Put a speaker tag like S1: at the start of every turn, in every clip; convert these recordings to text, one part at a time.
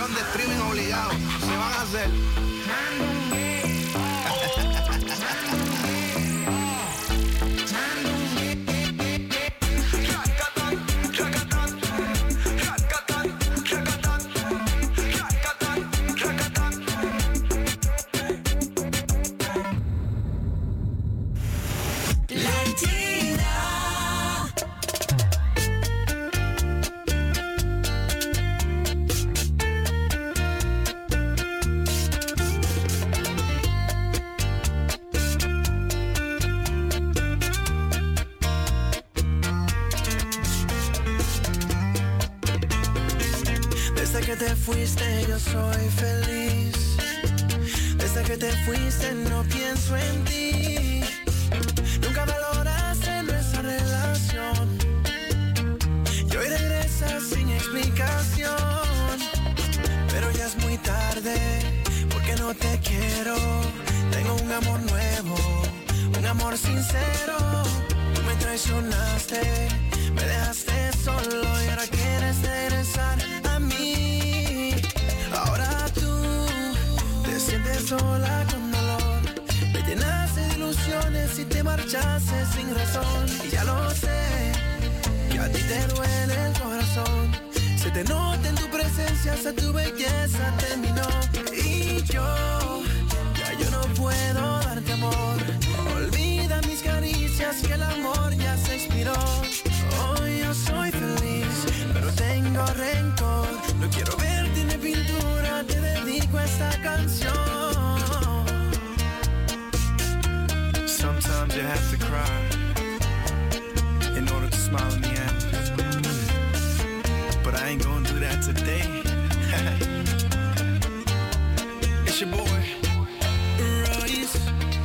S1: 1,000,000 de streaming obligados. Se van a hacer.
S2: Desde que te fuiste yo soy feliz. Desde que te fuiste no pienso en ti. Nunca valoraste nuestra relación y hoy regresas sin explicación. Pero ya es muy tarde porque no te quiero. Tengo un amor nuevo, un amor sincero. Tú me traicionaste, me dejaste solo y ahora quieres regresar a mí. Ahora tú te sientes sola con dolor. Me llenaste de ilusiones y te marchaste sin razón. Y ya lo sé, que a ti te duele el corazón. Se te nota en tu presencia, hasta tu belleza terminó. Y yo no puedo darte amor. Olvida mis caricias, que el amor ya se expiró. Hoy yo soy feliz, pero tengo rencor. No quiero verte en mi pintura, te dedico a esta canción.
S3: Sometimes you have to cry in order to smile in the end. But I ain't gonna do that today. It's your boy Royce.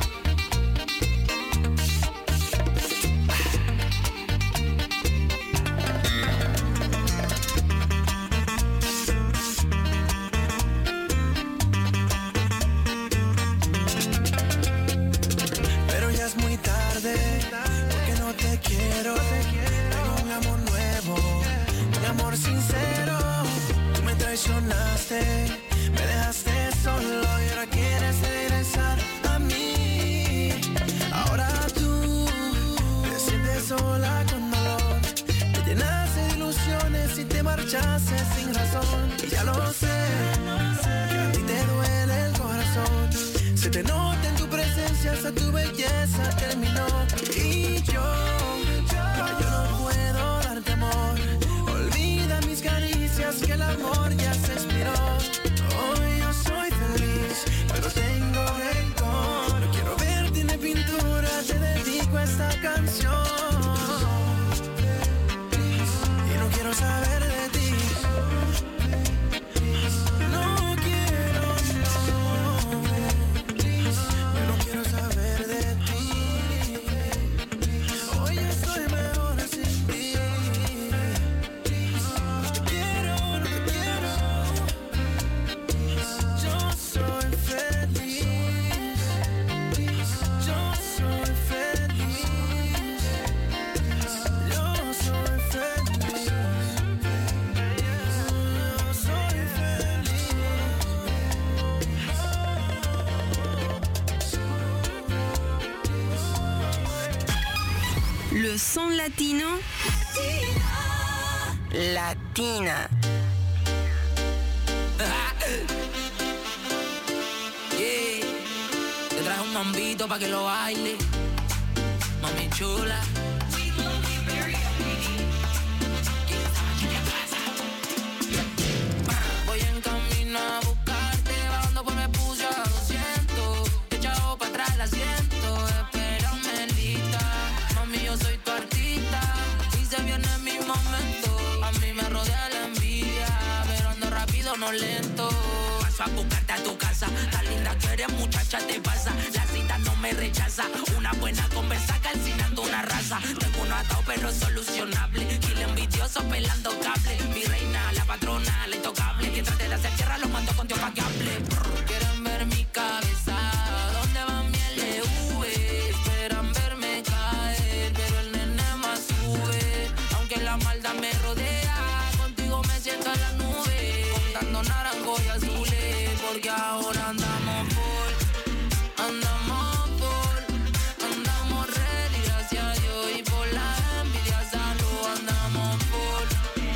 S2: Pero ya es muy tarde, porque no te quiero. Tengo un amor nuevo, un amor sincero. Tú me traicionaste, me dejaste solo y ahora quieres regresar a mí. Ahora tú te sientes sola con dolor. Te llenaste de ilusiones y te marchaste sin razón. Y ya lo sé, que a ti te duele el corazón. Se te nota en tu presencia, hasta tu belleza terminó. Y yo no puedo darte amor. Olvida mis caricias, que el amor ya se expiró. Hoy yo soy feliz, pero tengo rencor. No quiero verte en la pintura, te dedico a esta canción. Y no quiero saber de ti. No quiero, no. Yo no quiero saber de ti. Hoy yo estoy mejor sin ti. No te quiero, no te quiero. Yo soy feliz. Yo soy feliz. Yo soy feliz. Yo soy feliz.
S4: Le son latino. Latina.
S5: Yeah. Te traje un mambito pa' que lo baile, mami chula. Voy en camino a buscarte, bajando pues me puse a 200. Echado pa' atrás el asiento, espérame lista. Mami, yo soy tu artista y se viene mi momento. A mí me rodea la envidia, pero ando rápido, no lento. Paso a buscarte a tu casa, tan linda que eres, muchacha, te pasa. La cita no me rechaza, una buena conversa calcinando una raza. Tengo uno atado pero solucionable, y el envidioso pelando cable. Mi reina, la patrona, la intocable, que trate de hacer tierra, lo mando con Dios pa' que hable. Quieren ver mi cabeza, ¿dónde va mi LV? Esperan verme caer, pero el nene más sube. Aunque la maldad me rodea, contigo me siento en la nube. Con Cantando naranjo y azules, porque ahora andamos full, andamos ready, gracias a Dios, y por la envidia salud, andamos full.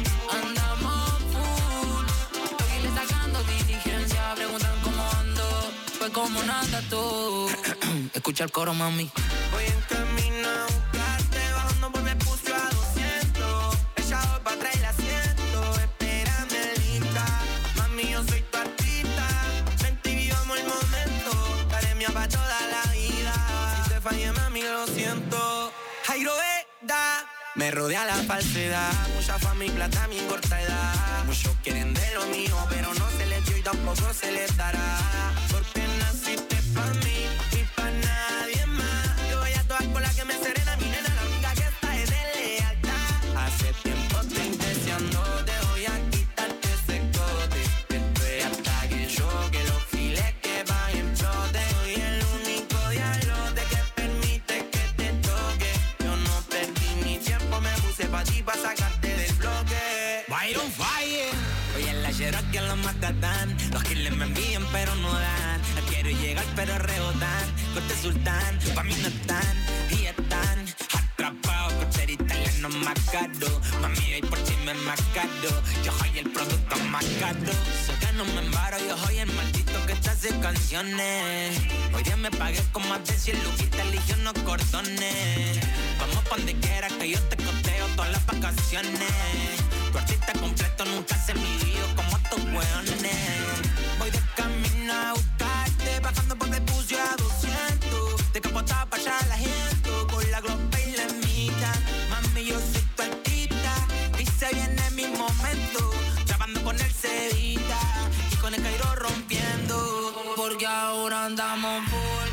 S5: Los giles sacando diligencia, preguntan cómo ando, pues como nada tú. Escucha el coro, mami.
S2: Voy en camino a buscarte, bajando por me puse a 200. Echado pa' atrás y la siento, espérame lista. Mami, yo soy tu artista, vente y vivamos el momento. Daré mía pa' toda la vida, si te fallé, mami, lo siento. Jairo Veda, me rodea la falsedad. Mucha fama y plata a mi corta edad. Muchos quieren de lo mío, pero no se les dio y tampoco se les dará. Porque naciste pa' mí y pa' nadie más. Yo voy a todas por la que me serena, mi nena, la única que está es de lealtad. Hace tiempo estoy deseando, te voy a quitarte ese cote. Que estoy hasta que choque, los giles que van en chote. Soy el único diablote que permite que te toque. Yo no perdí mi tiempo, me puse pa' ti pa' sacarte del bloque.
S6: Byron Fire. Hoy en la Cherokee los matan. Los giles me envían pero no dan. No quiero llegar pero rebotan. Corte sultán, pa' mí no están. Y están atrapados por ser italiano más caro. Mami, hoy por ti me más caro. Yo soy el producto más caro. Sé que no me embaro, yo soy el maldito que te hace canciones. Hoy día me pagué con más de 100 luquitas, eligio unos cordones. Vamos pa' donde quiera que yo te costeo todas las vacaciones. Tu artista completo nunca se midió como estos hueones. Voy de camino a buscarte, bajando por el pucio a 200. De capota pa' allá la gente, con la glopa y la mitad. Mami, yo soy tu artista, y se viene mi momento. Trabando con el Cevita, y con el Cairo rompiendo.
S5: Porque ahora andamos full,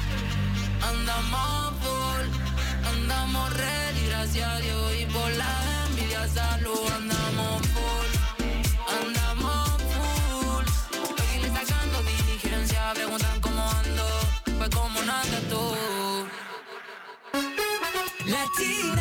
S5: andamos ready, gracias a Dios, y por la envidia salud, andamos full. Los giles sacando diligencia, preguntan cómo ando, pues como nada tú.
S2: Latina.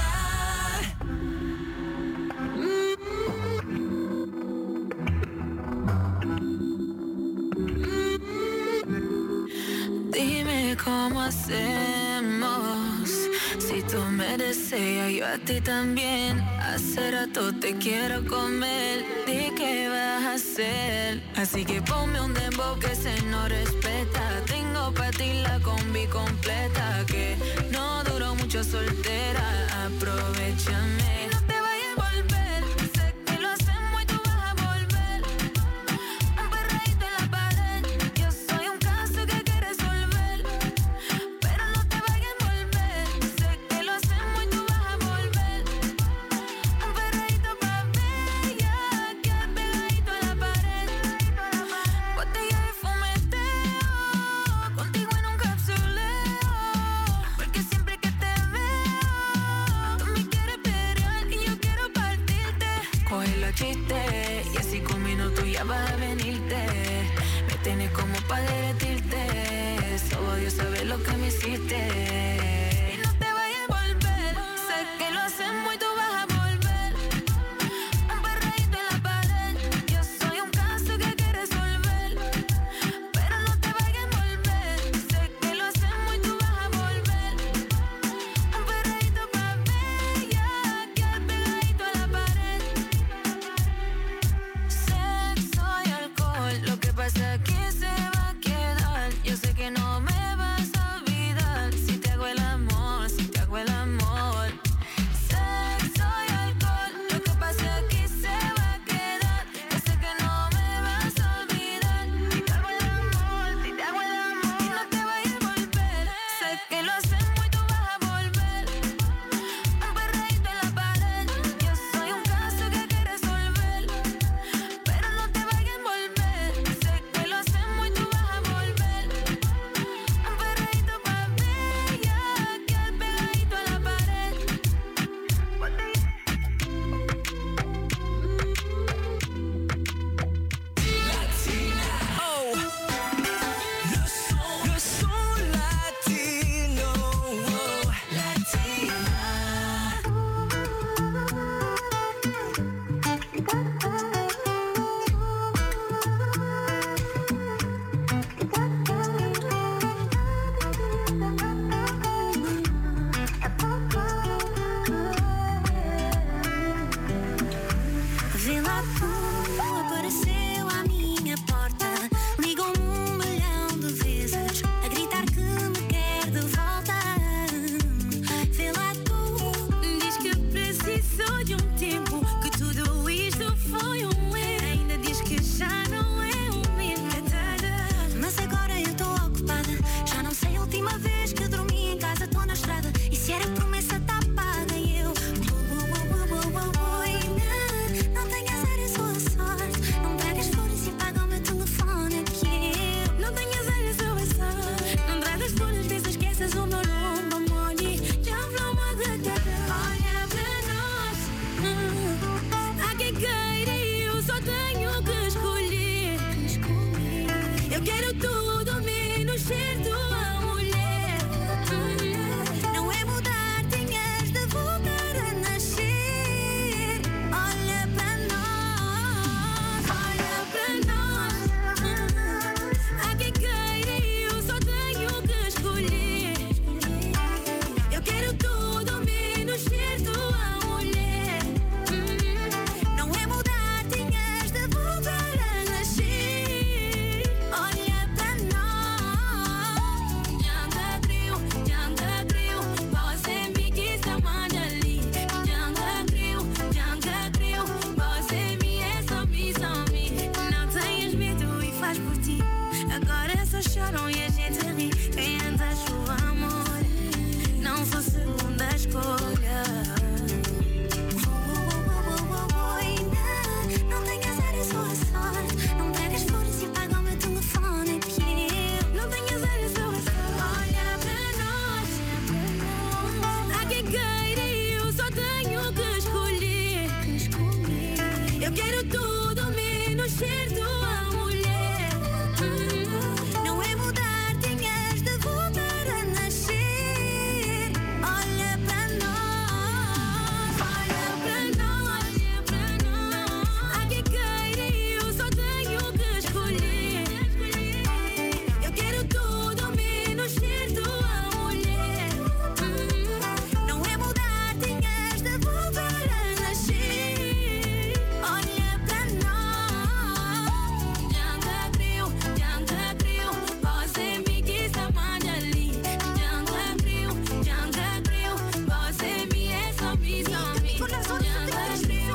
S7: Dime cómo hacemos. Si tú me deseas, yo a ti también. Hace rato te quiero comer. Di qué vas a hacer. Así que ponme un dembow que se no respeta. Tengo pa' ti la combi completa. Que no duró mucho soltera. Aprovechame. Y no te vayas a volver. Sé que lo hacemos y tú vas a volver. Un perreíto en la pared. Yo soy un caso que hay que resolver. Pero no te vayas a volver. Sé que lo hacemos y tú vas a volver. Un perreíto pa' bella. Que pegadito a la pared. Botella de fumeteo. Contigo en un capsuleo. Porque siempre que te veo, tú me quieres pelear y yo quiero partirte. Coge los chistes y así con minutos ya vas a venirte. Me tienes como pa' derretirte. Solo Dios sabe lo que me hiciste. Y no te vayas a volver. Sé que lo hacemos y tú vas a volver. Un perreíto en la pared. Yo soy un caso que hay que resolver. Pero no te vayas a volver. Sé que lo hacemos y tú vas a volver. Un perreíto pa' bella. Que pegadito a la pared. Sexo y alcohol. Lo que pasa aquí se va a quedar. Yo sé que no me vas a olvidar si te hago el amor. Eu quero tudo menos ser tua mulher. Não é mudar, tinhas de voltar a nascer. Olha pra nós, olha pra nós, olha pra nós. Há quem queira e eu só tenho que escolher. Eu quero tudo menos ser tua mulher. Não é mudar, tinhas de voltar a nascer. Olha pra nós, Janga Grill, você me quis amar ali. Janga Grill, você me é só me. Janga Grill,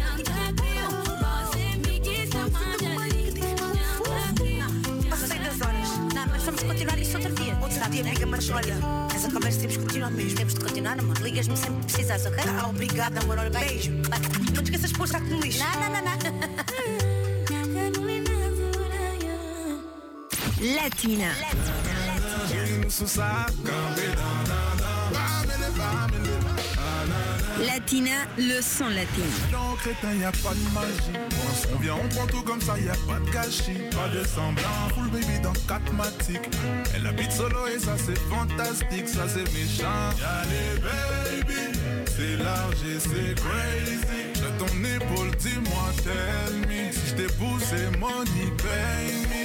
S7: você me quis amar ali. Janga Grill.
S8: Passei das horas. Não, mas vamos continuar isso outro dia. Outro dia, amiga, mas olha, essa conversa temos que continuar mesmo. Temos de continuar, amor. Ligas-me sempre que precisares, ok? Ah, obrigada, amor. Olha, beijo. Não te esqueças de pôr saco no lixo. Não.
S4: Latina. Latina, le son latino.
S3: Dans crétin, y a pas de magie. On vient, on prend tout comme ça, y a pas de gâchis. Pas de semblant, full baby dans 4 matiques. Elle habite solo et ça c'est fantastique, ça c'est méchant. Y'a les baby, c'est large et c'est crazy. De ton épaule, dis-moi, tell me. Si je t'ai poussé, money, pay me.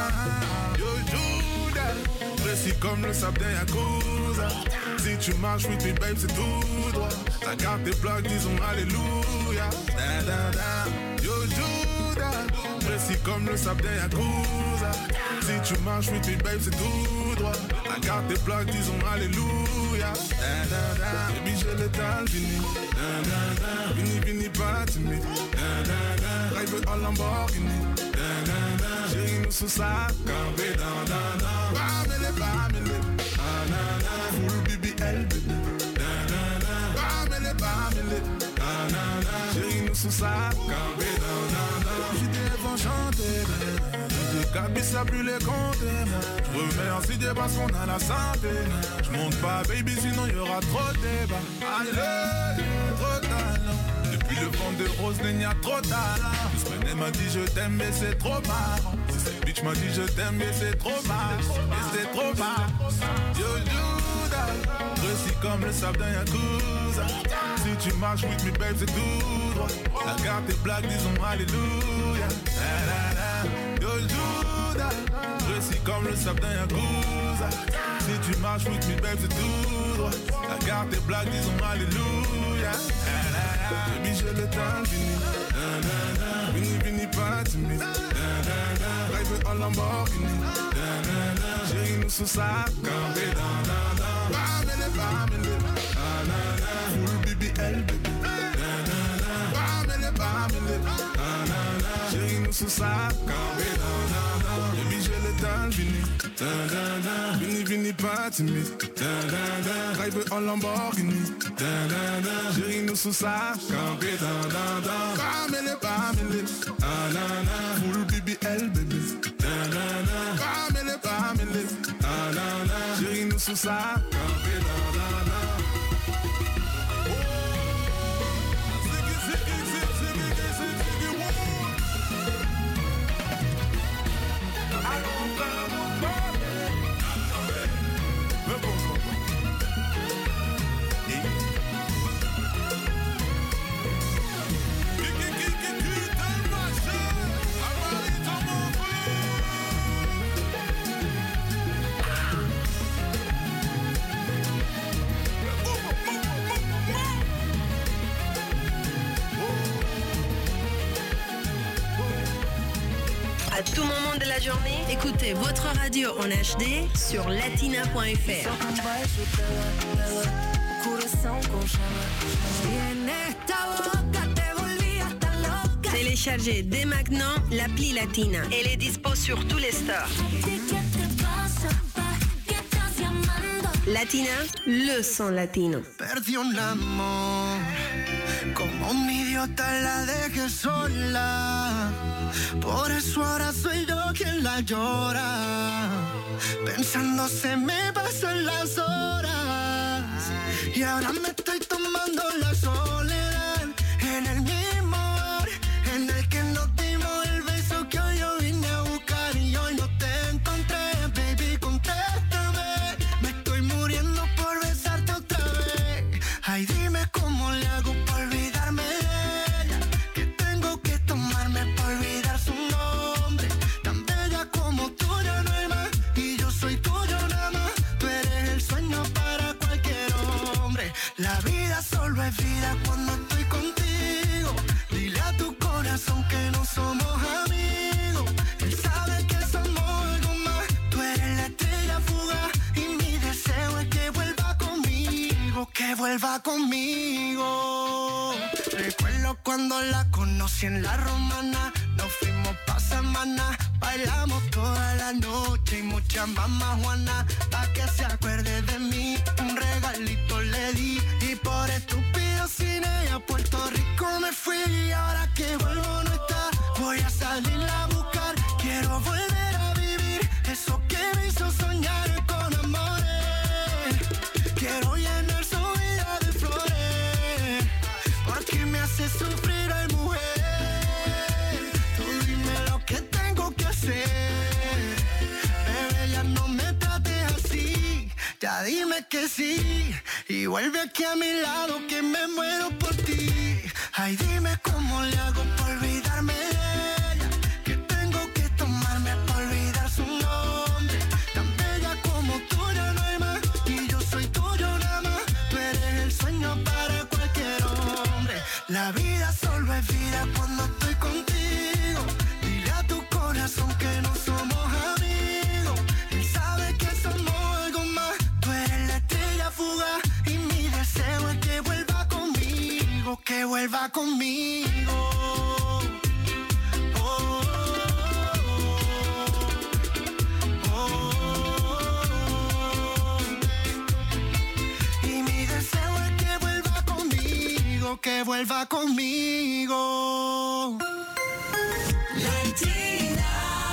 S3: Yo, Judas, précis comme le sable d'un Yakuza. Si tu marches with me, babe, c'est tout droit. Ta carte tes plaques, disons alléluia. Da, da, da. Yo, Judas, précis comme le sable d'un Yakuza. Si tu marches with me, babe, c'est tout droit. Ta carte tes plaques, disons alléluia. Da, da, da. Baby, j'ai l'étal fini. Da, da, da. Vini, vini, pas timide. Da, da, da. Drive en Lamborghini. Da, da, da. J'ai une sous sa campé. Da, da, da. Family, family. Da, da, da. Full BBL, baby. Da, da, da. Family, family. Da, da, da. J'ai une sous sa campé. Da, da, da. J'étais enchanté. J'ai capissé plus les compter. Je remercie Dieu parce qu'on a la santé. Je monte pas, baby, sinon y'aura trop de débat. Allez, trop de talent. Depuis le vent de rose, il y a trop de talent. Semaine m'a dit je t'aime, mais c'est trop marrant. Cette bitch m'a dit je t'aime, mais c'est trop marrant. Mais c'est trop marrant. Yo, Judas, précis comme le sable d'un Yakuza. Si tu marches with me, babe, c'est tout droit. La carte est blague, disons alléluia. La, la, la. Yo, Judas, précis comme le sable d'un Yakuza. Si tu marches with me, babe, c'est tout droit. La carte est blague, disons alléluia. La, la, la. Baby, j'ai le temps fini. La, la, la. Vini, vini, pas timide. La, la, la. Drive en Lamborghini. La, la, la. J'ai une sous sa campé. La, la, la. Family, family. La, la, la. Full BBL, baby. La, la, la. Family, family. La, la, la. J'ai une sous sa campé. La, la, la. Baby, j'ai le temps fini. La, la, la. Vini, vini, pas timide. La, la, la. Drive en Lamborghini. La, la, la. J'ai une sous sa campé. La, la, la. Family, family. La, la, la. Full BBL, baby. La, la, la. Family, family. La, la, la. J'ai une sous sa campé. La, la, la.
S4: À tout moment de la journée, écoutez votre radio en HD sur latina.fr. Téléchargez dès maintenant l'appli Latina. Elle est dispo sur tous les stores. Latina, le son latino.
S2: Perdí un amor, como un idiota la dejé sola. Por eso ahora soy yo quien la llora. Pensando se me pasan las horas. Y ahora me estoy tomando la soledad. En el mismo bar, en vuelva conmigo. Recuerdo cuando la conocí en La Romana. Nos fuimos pa' semana, bailamos toda la noche y mucha mamá Juana. Pa' que se acuerde de mí, un regalito le di. Y por estúpido sin ella a Puerto Rico me fui. Y ahora que vuelvo no está, voy a salirla a buscar. Quiero volver a vivir eso que me hizo soñar con amores. Quiero llenar su vida de flores, porque me hace sufrir al mujer. Tú dime lo que tengo que hacer, bebé, ya no me trates así. Ya dime que sí, y vuelve aquí a mi lado que me muero por ti. Ay, dime cómo le hago para olvidarme de ella, que tengo que tomarme para olvidar su nombre. Tan bella como tú ya no hay más, y yo soy tuyo nada más. Tú eres el sueño para cualquier hombre. La vida solo es vida cuando estoy contigo. Dile a tu corazón que no somos amigos. Él sabe que somos algo más. Tú eres la estrella fugaz y mi deseo es que vuelva conmigo, que vuelva conmigo. Y mi deseo es que vuelva conmigo, que vuelva conmigo.
S9: Latina.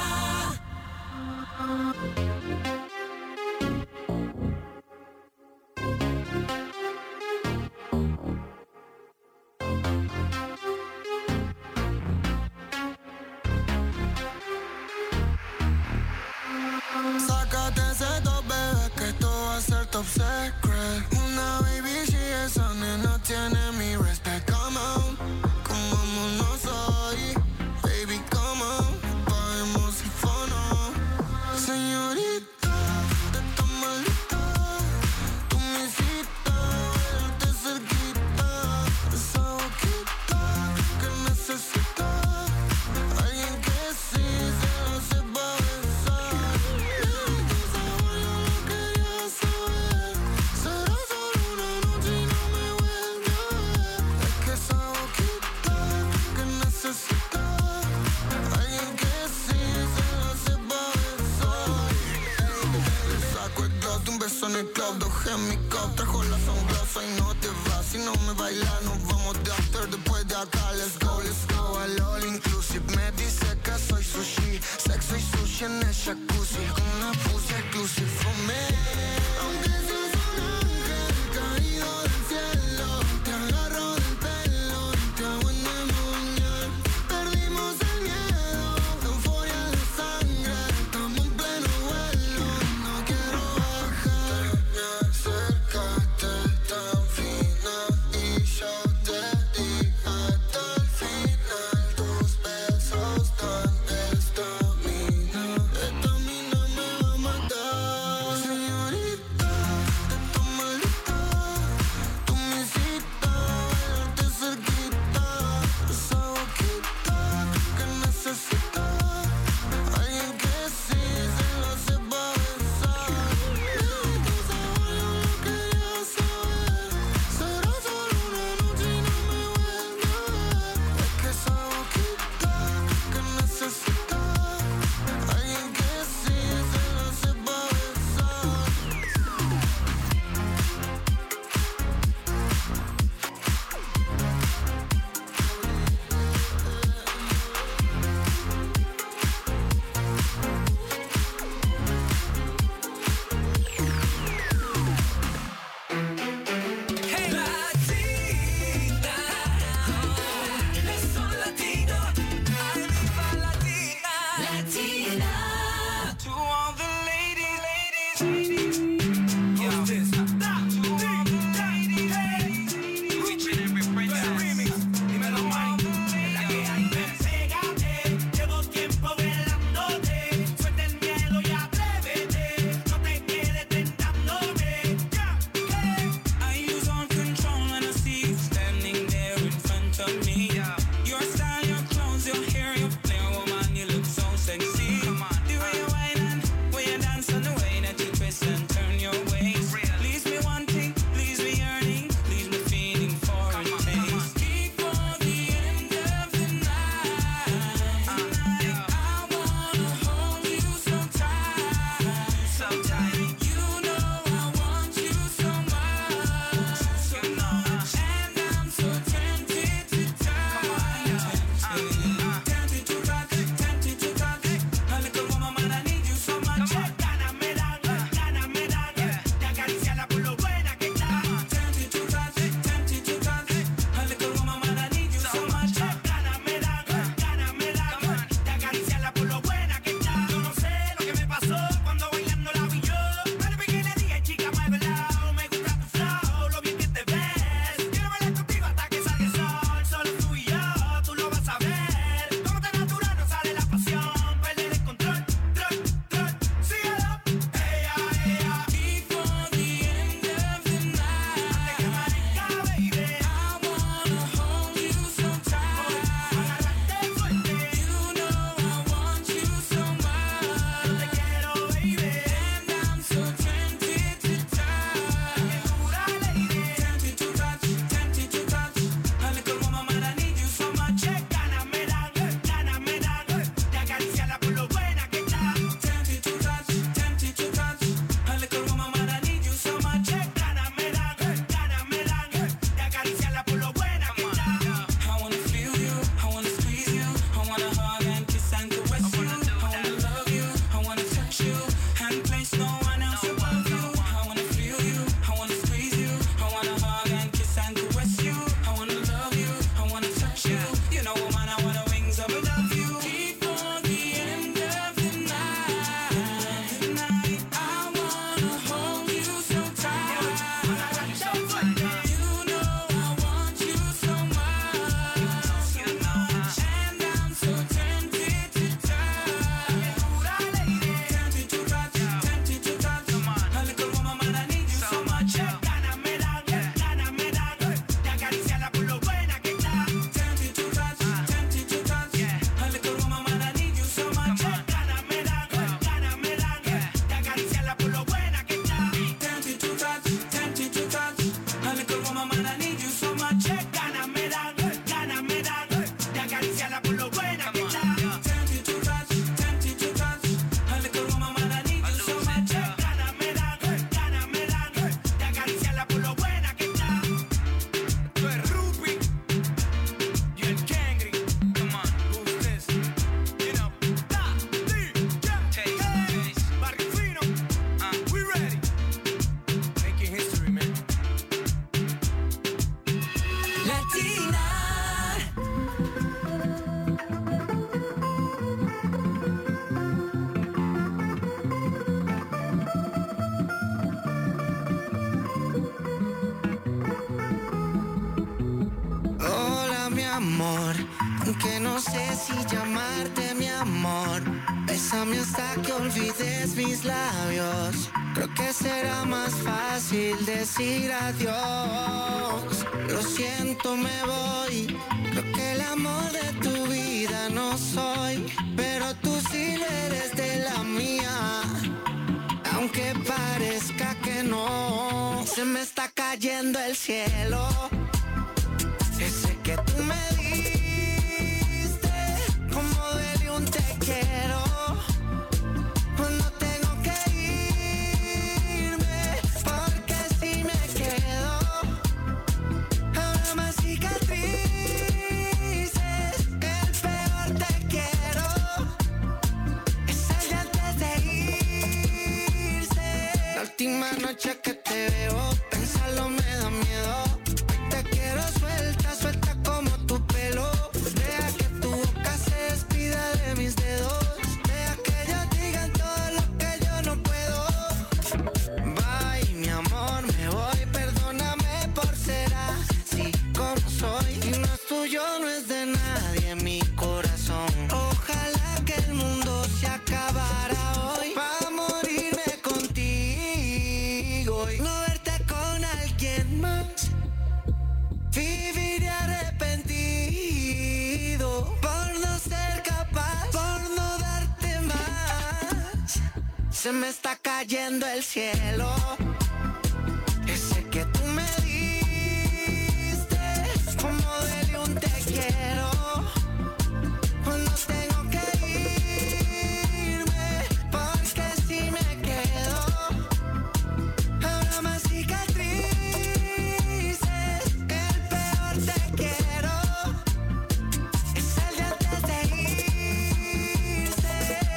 S2: Sácate ese top, bebé, que esto va a ser top secret. Una baby, si esa nena tiene mi respect. Come on, comámonos hoy. Baby, come on, paguemos el fono. Señorita, de esta maldita, tú me hiciste verte cerquita. Esa boquita que necesita, alguien que sí se la sepa besar. Tu sabor yo lo quería saber. Será solo una noche y no me vuelve a ver. Es que esa boquita que necesita, alguien que sí se la sepa besar. Saco el gloss de un beso en el club, dos en mi cup, trajo la sunglass y no te vas. Si no me bailas nos vamos de after después de acá. Let's go al all inclusive. Me dice que soy sushi, sexo y sushi en el jacuzzi. Una pussy exclusive for me. Aunque seas un ángel caído del cielo, te agarro del pelo y te hago endemoniar. Perdimos el miedo, euforia en la sangre. Estamos en pleno vuelo, no quiero bajar. Acércate tan fina y yo te di hasta el final.
S9: acariciarla por lo buena que está.
S2: Que no sé si llamarte mi amor. Bésame hasta que olvides mis labios. Creo que será más fácil decir adiós. Lo siento, me voy. Creo que el amor de tu vida no soy, pero tú sí lo eres de la mía. Aunque parezca que no, se me está cayendo el cielo. Ese que tú me diste, como duele un te quiero. Cuando tengo que irme, porque si me quedo, habrá más cicatrices. El peor te quiero es el de antes de irse. La última noche que te veo, pensarlo me da miedo. Te quiero suelta, suelta como tu pelo. Deja que tu boca se despida de mis dedos. Deja que ellos digan todo lo que yo no puedo. Bye, mi amor, me voy. Perdóname por ser así como soy. Si no es tuyo, no es de nadie mi corazón. Ojalá que el mundo se acabara hoy, pa' morirme contigo y no verte con alguien más. Viviré arrepentido por no ser capaz, por no darte más. Se me está cayendo el cielo. Ese que tú me diste, como duele un te quiero. Cuando tengo que irme, porque si me quedo, habrá más cicatrices. El peor te quiero es el de antes de irse.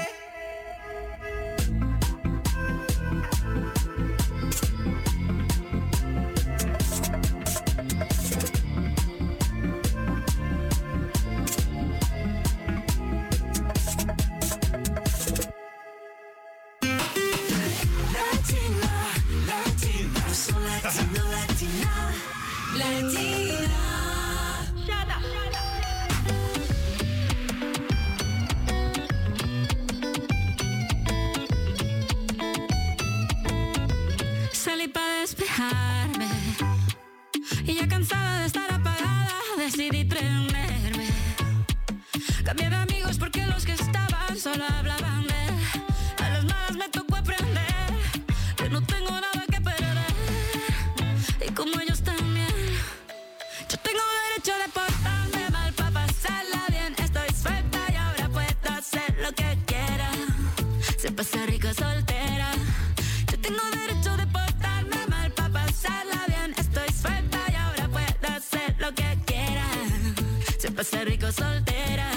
S7: Salí para despejarme y ya cansada de estar apagada decidí prenderme. Cambié de amigos porque los que estaban solo hablaban de él. A las malas me tocó aprender que no tengo nada que perder, y como ellos también, yo tengo derecho de portarme mal para pasarla bien. Estoy suelta y ahora puedo hacer lo que quiera. Se pasa rico soltera. Yo tengo derecho de portarme mal para pasarla bien. Estoy suelta y ahora puedo hacer lo que quiera. Se pasa rico soltera.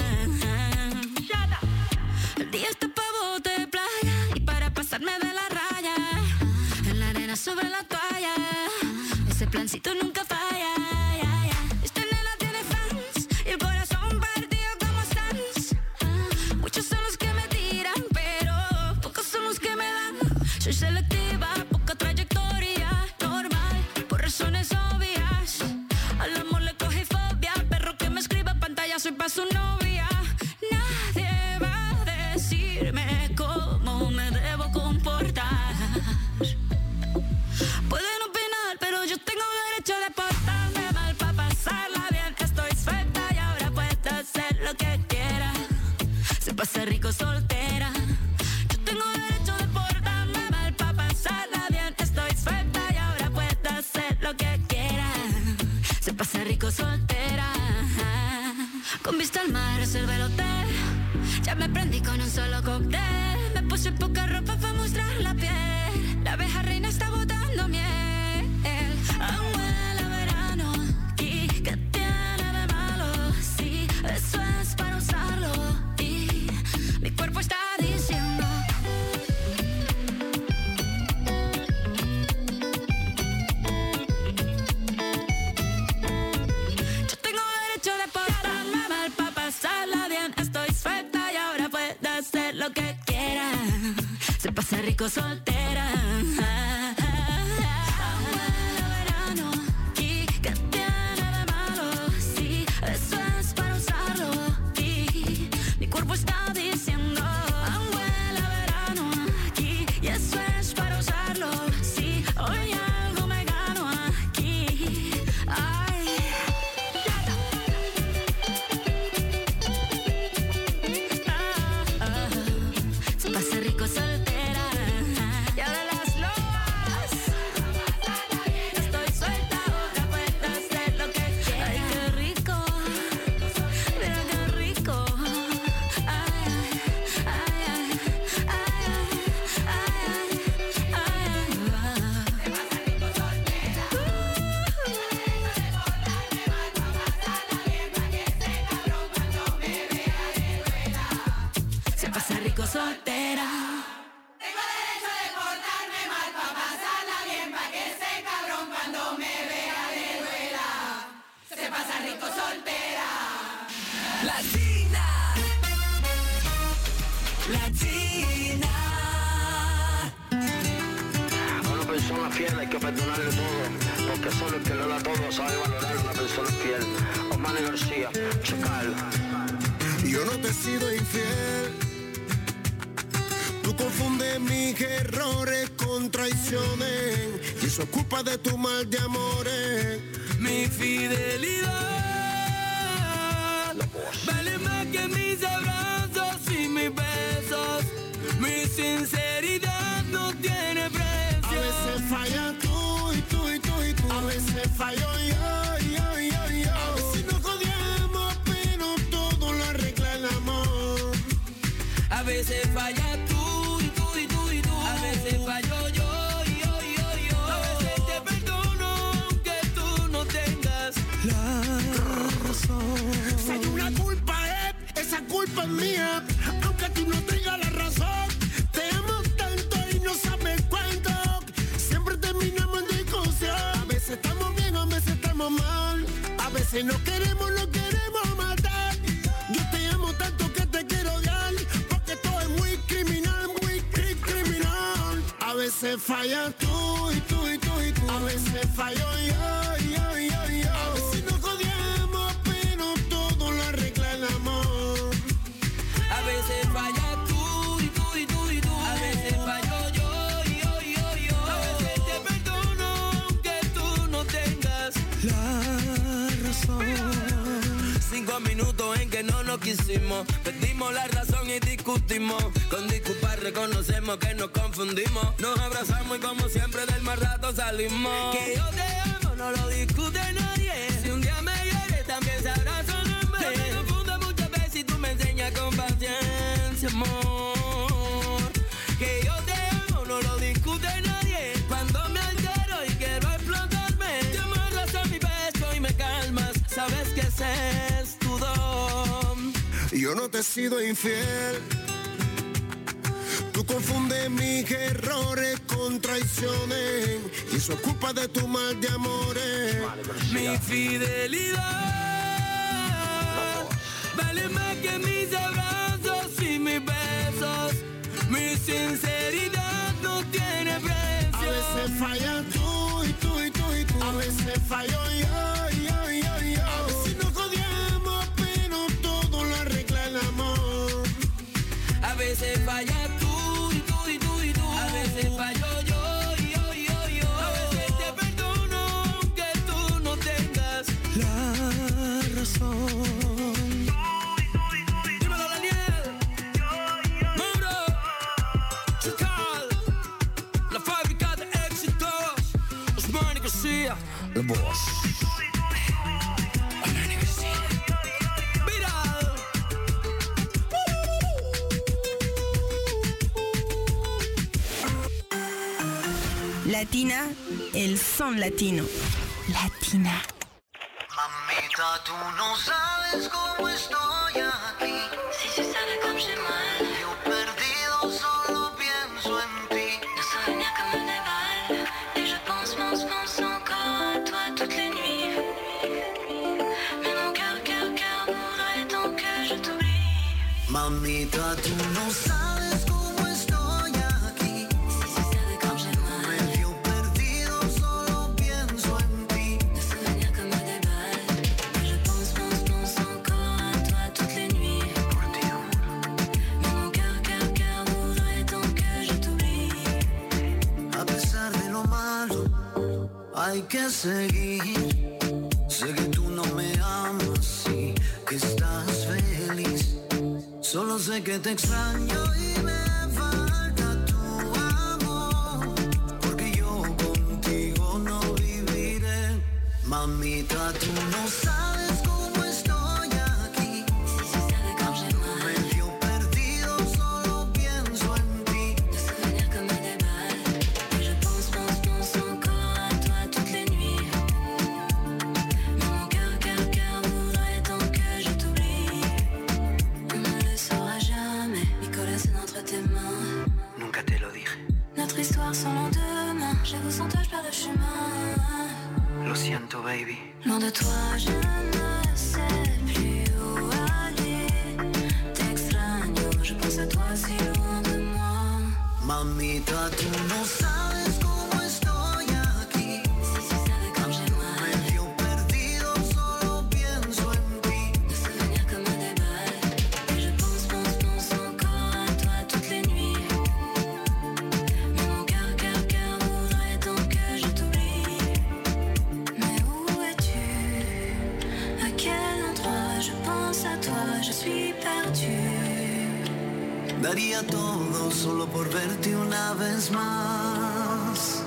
S7: El día está pa' bote de playa y para pasarme de la raya, en la arena sobre la toalla, ese plancito nunca falla. Esta nena tiene fans y el corazón partido como Sans. Muchos son los que me tiran, pero pocos son los que me dan. Soy selectiva, poca trayectoria, normal, por razones obvias. Al amor le cogí fobia, perro que me escriba pantalla, soy pa' su novia. Nadie va a decirme cómo me debo comportar. Pueden opinar, pero yo tengo derecho de portarme mal para pasarla bien. Estoy suelta y ahora puedo hacer lo que quiera. Se pasa rico soltera. Yo tengo derecho de portarme mal para pasarla bien. Estoy suelta y ahora puedo hacer lo que quiera. Se pasa rico soltera. Con vista al mar a reservar el hotel. Ya me prendí con un solo cóctel. Me puse poca ropa para mostrar la piel. La abeja reina está botando miel. Aún huele a verano. ¿Y qué tiene de malo? Sí, eso es para usarlo. Y mi cuerpo está diciendo: yo tengo derecho de portarme mal para pasarla bien. Estoy suelta y ahora puedo hacer lo que quiera. Se pasa rico soltera. Soltera.
S5: Tengo derecho de portarme mal pa' pasarla bien, pa' que ese cabrón cuando me vea le duela. Se pasa rico soltera.
S2: Latina. Latina.
S10: A una persona fiel hay que perdonarle todo, porque solo el que lo da todo sabe valorar a una persona fiel. Osmani García, Chacal.
S11: Yo no te he sido infiel. Tú confundes mis errores con traiciones, y eso es culpa de tu mal de amores.
S2: Mi fidelidad vale más que mis abrazos y mis besos. Mi sinceridad no tiene precio.
S11: A veces falla tú y tú y tú y tú. A veces fallo yo. A veces nos jodemos, pero todo lo arregla el amor.
S2: A veces falla tú. Fallo yo. A veces te perdono aunque tú no tengas
S11: la razón. Si hay una culpa, esa culpa es mía. Aunque tú no tengas la razón. Te amo tanto y no sabes cuánto. Siempre terminamos en discusión. A veces estamos bien, a veces estamos mal. A veces no queremos matar. Yo te amo tanto que te quiero odiar, porque todo es muy criminal, muy criminal. A veces falla tú y tú y tú y tú. A veces fallo yo. A veces nos jodemos, pero todo lo arregla el amor.
S2: A veces falla tú y tú y tú y tú. A veces fallo yo. A veces te perdono aunque tú no tengas
S11: la razón.
S2: 5 minutos en que no nos quisimos, perdimos la razón y discutimos. Con disculpar reconocemos que nos confundimos. Nos abrazamos y como siempre del mal rato salimos. Que yo te amo, no lo discute nadie. Si un día me hieres, también sabrás sonarme. Yo me confundo muchas veces y tú me enseñas con paciencia, amor. Que yo te amo, no lo discute nadie. Cuando me altero y quiero explotarme, te amarras a mi pecho y me calmas. Sabes que ese es tu don.
S11: Yo no te he sido infiel. Tú confundes mis errores con traiciones, y eso es culpa de tu mal de amores.
S2: Mi fidelidad vale más que mis abrazos y mis besos. Mi sinceridad no tiene precio.
S11: A veces falla tú y tú y tú y tú. A veces fallo yo. A veces nos jodemos, pero todo lo arregla el amor.
S2: A veces falla tú y tú y tú y tú. A veces fallo yo. A veces te perdono aunque tú no tengas
S11: la razón.
S2: Dímelo, Daniel. Muro. Chacal. La fábrica de éxitos. Osmani García.
S11: El boss.
S2: Viral.
S4: Latina, el son latino. Latina.
S2: Mamita, tú no sabes cómo estoy aquí.
S7: Si tu savais comme j'ai mal.
S2: Yo perdido solo pienso en ti.
S7: Nos souvenirs comme des balles. Et je pense encore à toi toutes les nuits. Mais mon cœur voudrait tant que je t'oublie.
S2: Mamita, tú no sabes cómo estoy aquí.
S7: Si tu savais comme j'ai mal.
S2: Medio perdido solo pienso en ti.
S7: Nos souvenirs comme des balles. Et je pense encore à toi toutes les nuits.
S2: Por ti, amor.
S7: Mais mon cœur voudrait tant que je t'oublie.
S2: A pesar de lo malo, hay que seguir. Sé que tú no me amas y que estás feliz. Solo sé que te extraño y me falta tu amor. Porque yo contigo no viviré. Mamita, tú no sabes cómo estoy aquí.
S7: Si tu savais comme j'ai mal.
S2: Medio perdido, solo pienso en ti.
S7: Nos souvenirs comme des balles. Et je pense encore à toi toutes les nuits. Mais mon cœur voudrait tant que je t'oublie. On ne le saura jamais. Nicolas, c'est entre tes mains.
S2: Nunca te lo dije.
S7: Notre histoire sans lendemain. J'avoue sans toi je perds le chemin.
S2: Lo siento, baby.
S7: Loin de toi, je ne sais plus où aller. T'extraño, je pense à toi si loin de moi.
S2: Mamita, tú no sabes cómo estoy aquí.
S7: Si tu savais comme j'ai mal.
S2: Medio perdido, solo pienso en ti.
S7: Nos souvenirs comme des balles. Et je pense encore à toi toutes les nuits. Mais mon cœur voudrait tant que je t'oublie. Mais où es-tu? À quel endroit? Je pense à toi, je suis perdue.
S2: Daría todo solo por verte una vez más.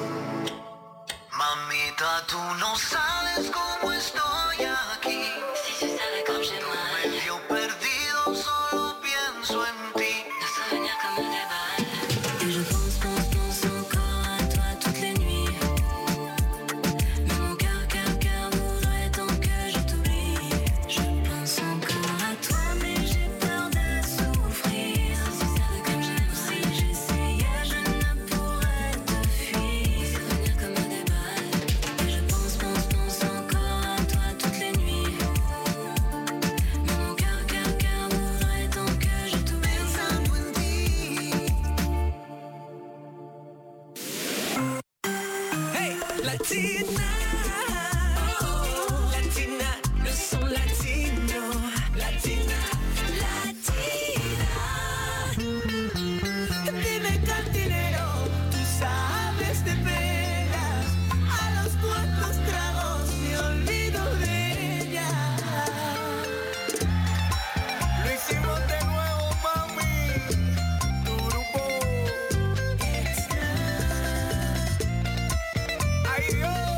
S2: Mamita, tú no sabes cómo estoy aquí.
S7: Si tu savais comme j'ai mal.
S2: Medio perdido, solo pienso en ti.
S7: Nos souvenirs comme des balles. Et je pense encore à toi toutes les nuits. Mais mon cœur voudrait tant que je t'oublie. Je pense encore à toi, mais j'ai peur de souffrir. Si tu savais comme j'aime, si j'essayais, je ne pourrais te fuir. Nos souvenirs comme des balles. Et je pense encore à toi toutes les nuits. Mais mon cœur voudrait tant que je t'oublie.
S2: Pensando en ti.
S12: Hey, Latina, Latina, le son latino, Latina, Latina. Dime cantinero, tú sabes de penas, a los cuantos tragos me olvido de ella. Lo hicimos de nuevo, mami, tu grupo extra. Ay, Dios.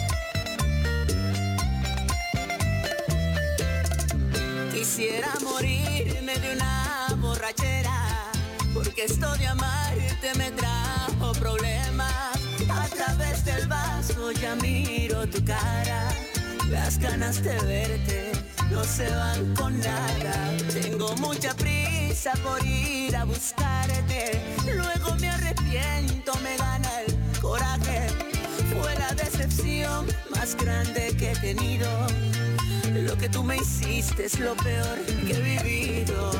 S12: Quisiera morirme de una borrachera, porque esto de amarte me trajo problemas. A través del vaso ya miro tu cara, las ganas de verte no se van con nada. Tengo mucha prisa por ir a buscarte, luego me arrepiento, me gana el coraje. Fue la decepción más grande que he tenido. Lo que tú me hiciste es lo peor que he vivido.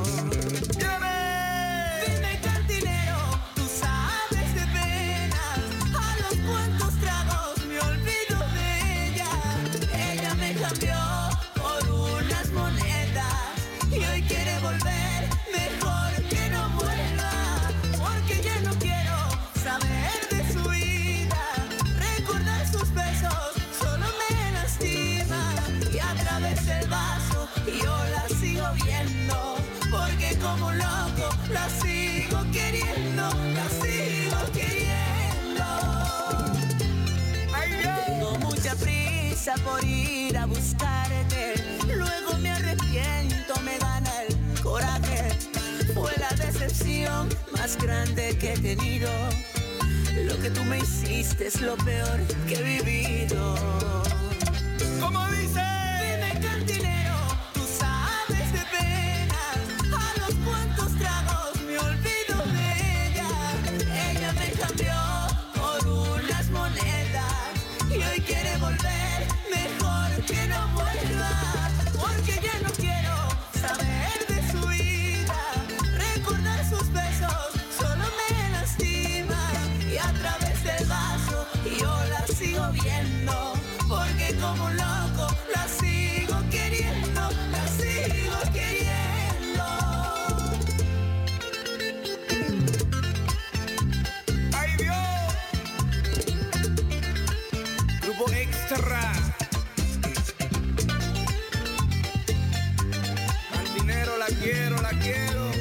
S12: Dime, cantinero, tú sabes de penas, a los cuantos tragos me olvido de ella. Ella me cambió por unas monedas y hoy quiere volver, mejor que no vuelva, porque ya no quiero saber de su vida. Recordar sus besos solo me lastima, y a través del vaso yo la sigo viendo, porque como un loco la sigo queriendo, la sigo queriendo. Tengo mucha prisa por ir a buscarte, luego me arrepiento, me gana el coraje. Fue la decepción más grande que he tenido.
S2: Lo que tú me hiciste es lo peor que he vivido.
S11: ¿Cómo dice?
S12: Dime, cantinero, tú sabes de penas. A los cuantos tragos me olvido de ella. Ella me cambió por unas monedas y hoy quiere volver. Mejor que no vuelva, porque ya no quiero saber de su vida. Recordar sus besos solo me lastima. Y a través del vaso yo la sigo viendo, porque como un loco la sigo queriendo, la sigo queriendo.
S11: ¡Ay, Dios! Grupo Extra. Cantinero, la quiero, la quiero.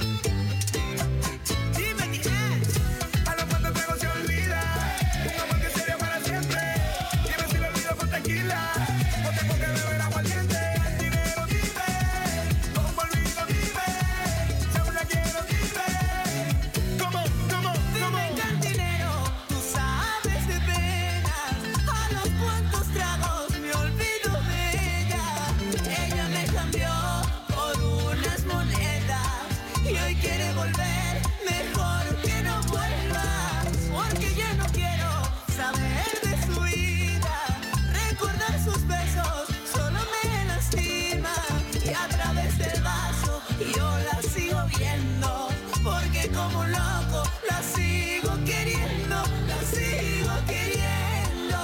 S12: Dime, Tijés.
S11: A los cuantos tragos se olvida. Un amor que sería para siempre. Dime si lo olvido con tequila o tengo que beber aguardiente. Cantinero, dime. ¿Cómo olvido? Dime. Si aún la quiero, dime. ¿Cómo?
S12: Dime, cantinero, tú sabes de penas. A los cuantos tragos me olvido de ella. Ella me cambió por unas monedas y hoy quiere volver. Mejor que no vuelva, porque ya no quiero saber de su vida. Recordar sus besos solo me lastima. Y a través del vaso yo la sigo viendo, porque como un loco la sigo queriendo, la sigo queriendo.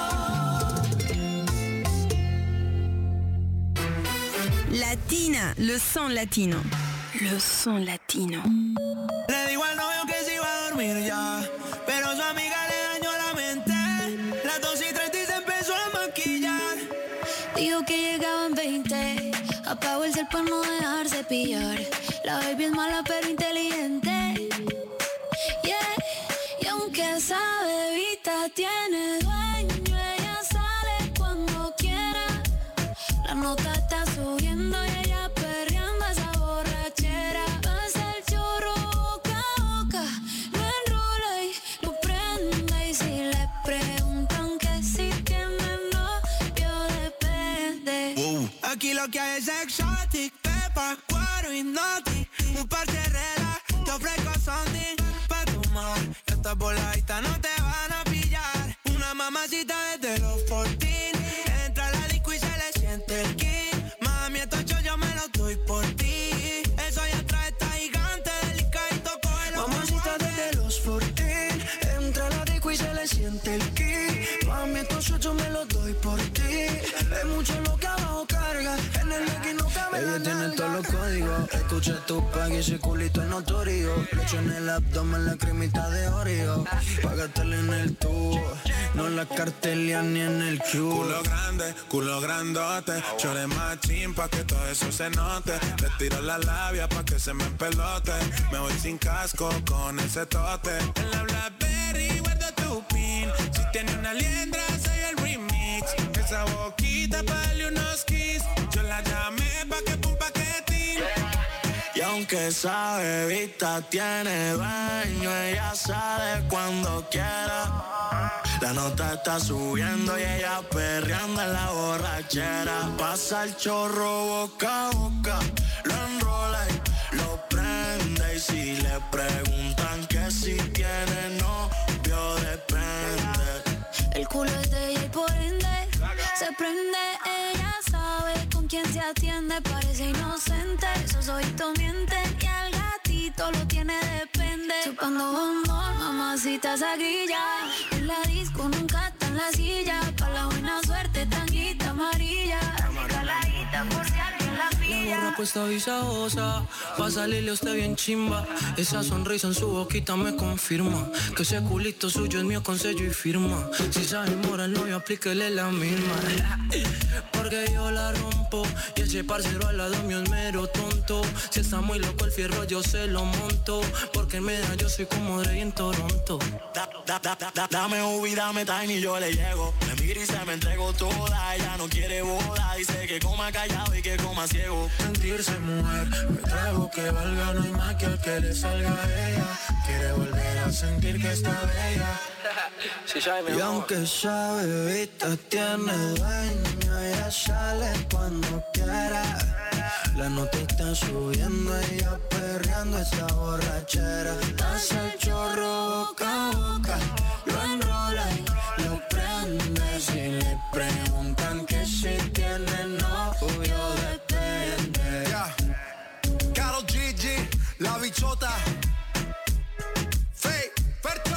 S4: Latina, le son latino. Le son latino.
S2: Le digo al novio que se iba a dormir ya, pero su amiga le dañó la mente. Las 2:30 y se empezó a maquillar.
S7: Dijo que llegaban 20. Apagó el cel para no dejarse pillar. La baby es mala pero inteligente. Yeah. Y aunque esa bebita tiene dueño, ella sale cuando quiera. La nota está subiendo y ella perreando esa borrachera. Pasa el chorro boca a boca, lo enrola y lo prende. Y si le preguntan que si tiene novio, depende.
S2: Aquí lo que hay es exotic, pepa, cuero y noti. Un par de reglas, te ofrezco something pa' tomar. Esta voladita no te van a pillar. Una mamacita desde los 14. Entra a la disco y se le siente el kick. Mami, estos yo me los doy por ti. Eso ya trae esta gigante delicadito, cógelo. Mamacita desde los 14. Entra a la disco y se le siente el kick. Mami, estos yo me los doy por ti. Es mucho lo que abajo carga. En el legging no cabe la nalga. Ella tiene todos los códigos. Escucha tu pack y ese culito es notorio. Le echo en el abdomen la cremita de Oreo. Pa' gastarle en el tubo. No la cartelia ni en el cubo.
S3: Culo grande, culo grandote. Chore machín pa' que todo eso se note. Le tiro la labia pa' que se me empelote. Me voy sin casco con ese tote. En la Blackberry guardo tu pin. Si tiene una liendra soy el remix. Esa boquita pa' darle unos kiss. Yo la llamé pa' que pum paquetín.
S2: Y aunque esa bebita tiene dueño, ella sale cuando quiera. La nota está subiendo y ella perreando en la borrachera. Pasa el chorro boca a boca, lo enrola y lo prende. Y si le preguntan que si tiene novio, depende.
S7: El culo es de ella y por ende se prende. Ella sabe con quién se atiende. Parece inocente, esos ojitos mienten. Y al gatito lo tiene depende. Chupando bombón, mamacita esa grilla. En la disco nunca está en la silla. Pa' la buena suerte, tanguita amarilla. Caladita por si alguien la pilla.
S2: La puesta visajosa, pa' salirle a usted bien chimba. Esa sonrisa en su boquita me confirma que ese culito suyo es mío con sello y firma. Si se enamora el novio, aplíquele la misma. Porque yo la rompo y ese parcero al lado mío es mero tonto. Si está muy loco el fierro yo se lo monto. Porque en media yo soy como Dre en Toronto. Dame Ubi, dame Tiny, yo le llego.
S13: Giri se me entregó toda, ella no quiere boda. Dice que coma callado y que coma ciego.
S11: Mentirse, mujer, me trago que valga, no hay más que el que le salga a ella. Quiere volver a sentir que está bella.
S2: Y aunque esa bebita tiene dueño, ella sale cuando quiera. La nota está subiendo, ella perreando esa borrachera. Hace el chorro boca a boca, lo enrola y lo prende. Si le preguntan que si tiene novio, depende.
S1: Yeah. Karol G, la bichota. Faye, Fercho.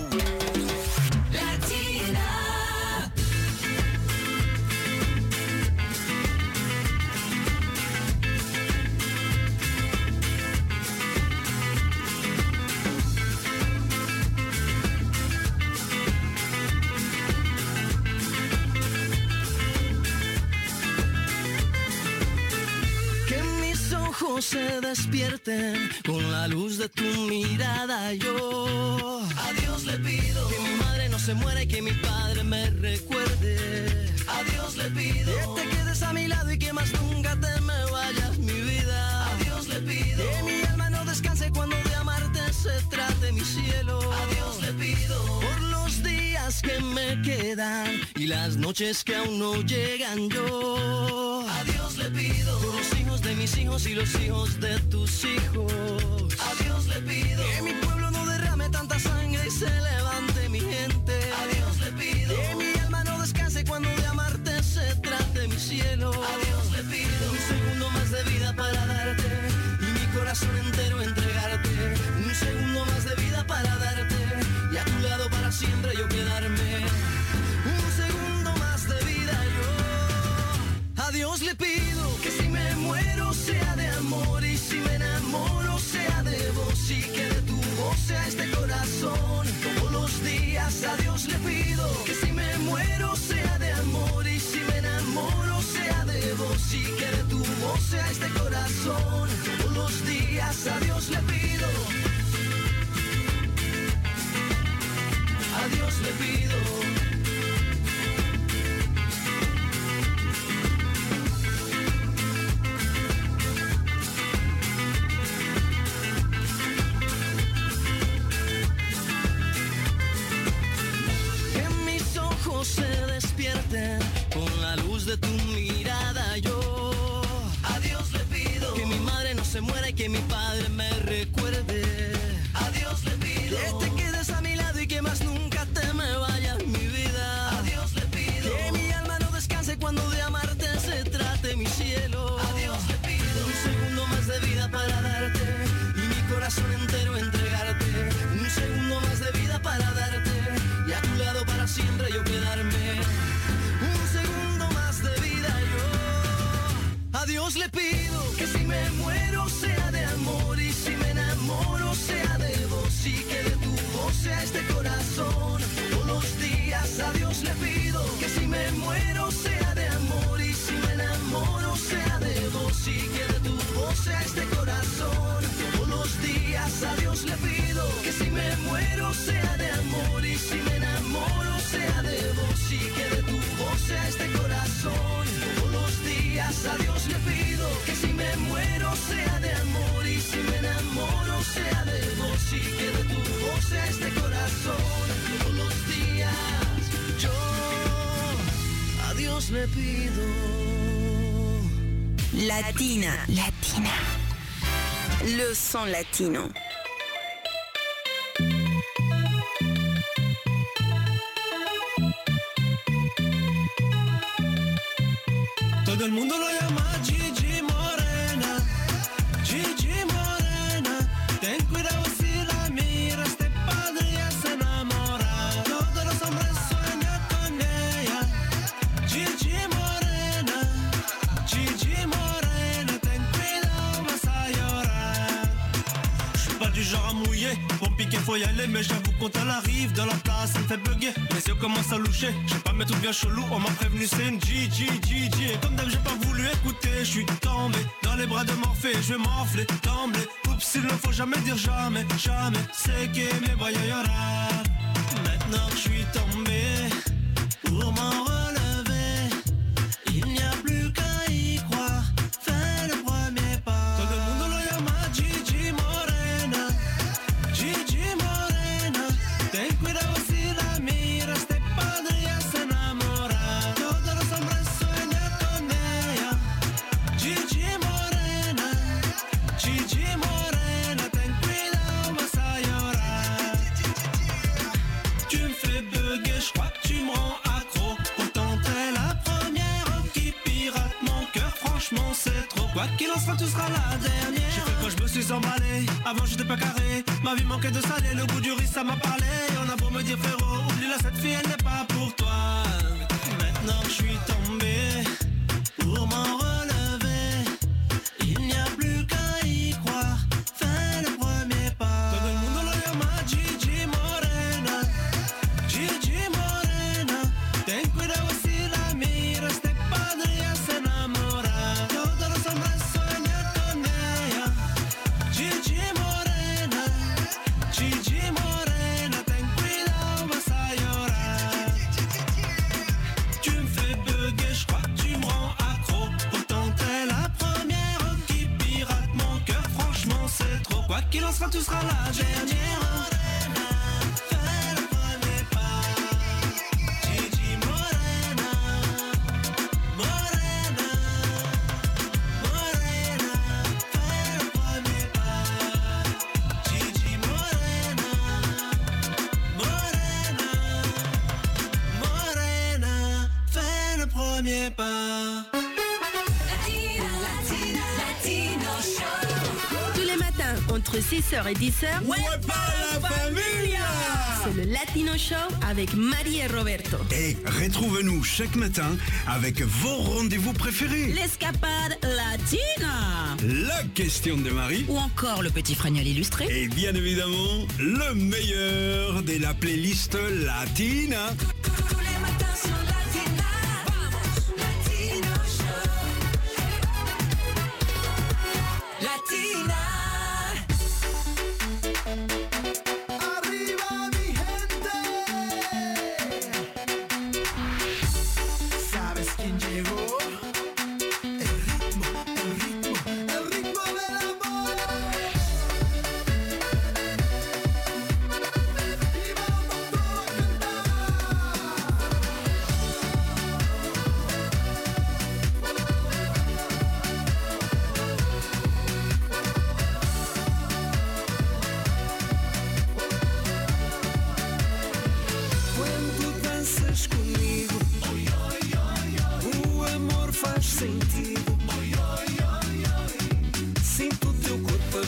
S2: Se despierten con la luz de tu mirada. Yo a Dios le pido que mi madre no se muera y que mi padre me recuerde. A Dios le pido que te quedes a mi lado y que más nunca te me vayas, mi vida. A Dios le pido que mi alma no descanse cuando de amarte se trate, mi cielo. A Dios le pido por los días que me quedan y las noches que aún no llegan. Yo a Dios le pido por los hijos de mis hijos y los hijos de tus hijos. A Dios le pido que mi pueblo no derrame tanta sangre y se levante mi gente. A Dios le pido que mi alma no descanse cuando de amarte se trate, mi cielo. A Dios le pido un segundo más de vida para darte y mi corazón entero entregarte. Un segundo más de vida para darte y a tu lado para siempre yo quedarme. Un segundo más de vida yo. A Dios le pido que si me muero sea de amor y si me enamoro sea de vos y que de tu voz sea este corazón. Todos los días a Dios le pido que si me muero sea de amor y si me enamoro sea de vos y que de tu voz sea este corazón. Todos los días a Dios le pido. A Dios le pido. Se despierten con la luz de tu mirada. Yo a Dios le pido que mi madre no se muera y que mi padre me recuerde. A Dios le pido que te quedes a mi lado y que más nunca te me vayas, mi vida. A Dios le pido que mi alma no descanse cuando de amarte se trate, mi cielo. A Dios le pido un segundo más de vida para darte y mi corazón entero entregarte. Un segundo más de vida para darte y a tu lado para siempre yo quedarme. Un segundo más de vida yo. A Dios le pido que si me muero sea de amor y si me enamoro sea de vos y que de tu voz sea este corazón. Todos los días a Dios le pido que si me muero sea de amor y si me enamoro sea de vos y que de tu voz sea este corazón. Todos los días a Dios le pido que si me muero sea de amor y si me enamoro sea de vos y que de tu voz sea este corazón. Todos los días a Dios le pido que si me muero sea de amor y si me enamoro sea de vos y que de tu voz sea este corazón. Todos los días yo a Dios le pido.
S4: Latina. Le son latino.
S2: Todo el mundo lo llama Gigi Morena, Gigi Morena. Ten cuidado si la miras, te podrías enamorar. Todos los hombres sueñan con ella, Gigi Morena, Gigi Morena. Ten cuidado, vas a llorar. J'suis pas du genre à mouiller, pour piquer faut y aller. Mais j'avoue quand elle arrive dans la place, elle me fait bugger. Mes yeux commencent à loucher, j'ai pas mes trucs bien chelous. On m'a prévenu c'est une Gigi. Et comme d'hab j'ai pas voulu écouter, je suis tombé dans les bras de Morphée. Je vais m'enfler, trembler. Oups, il ne faut jamais dire jamais, jamais. C'est que me voy a llorar. Maintenant que je suis tombé, pour m'en Gigi Morena, ten cuidado, vas a llorar. Tu me fais bugger, je crois que tu me rends accro. Pourtant t'es la première qui pirate mon cœur, franchement c'est trop. Quoi qu'il en soit, tu seras la dernière. J'ai fait quand je me suis emballé, avant j'étais pas carré. Ma vie manquait de salé, le goût du riz ça m'a parlé. On a beau me dire frérot, oublie-la, cette fille elle n'est pas pour toi. Maintenant je suis tombé, pour m'en relever, il n'y a plus qu'à y croire. Fais le premier pas. Todo el mundo lo llama Gigi Morena, Gigi Morena. Ten cuidado si la miras, te podrías enamorar. Todos los hombres sueñan con ella. Gigi Morena, Gigi Morena. Ten cuidado, vas a llorar. Tu me fais bugger, je crois que tu me rends accro. Pourtant t'es la première qui pirate mon cœur, franchement c'est trop. Quoi qu'il en soit, tu seras la dernière. Fais le premier pas. Gigi Morena, Morena, Morena. Fais le premier pas. Gigi Morena, Morena, Morena. Fais le premier pas.
S4: Tous les matins, entre 6h et 10h,
S14: la familia!
S4: c'est le Latino Show avec Marie et Roberto.
S14: Et retrouvez-nous chaque matin avec vos rendez-vous préférés.
S15: L'escapade latina.
S14: La question de Marie.
S15: Ou encore le petit fregnoll illustré.
S14: Et bien évidemment, le meilleur de la playlist latina.
S12: Tous les matins sur Latina. Vamos, Latino Show. Latina.
S2: Arriba mi gente. ¿Sabes quién llegó? El ritmo, el ritmo, el ritmo del amor. Y vamos todos a Quando danças comigo, o amor faz sentido. Sinto o teu corpo a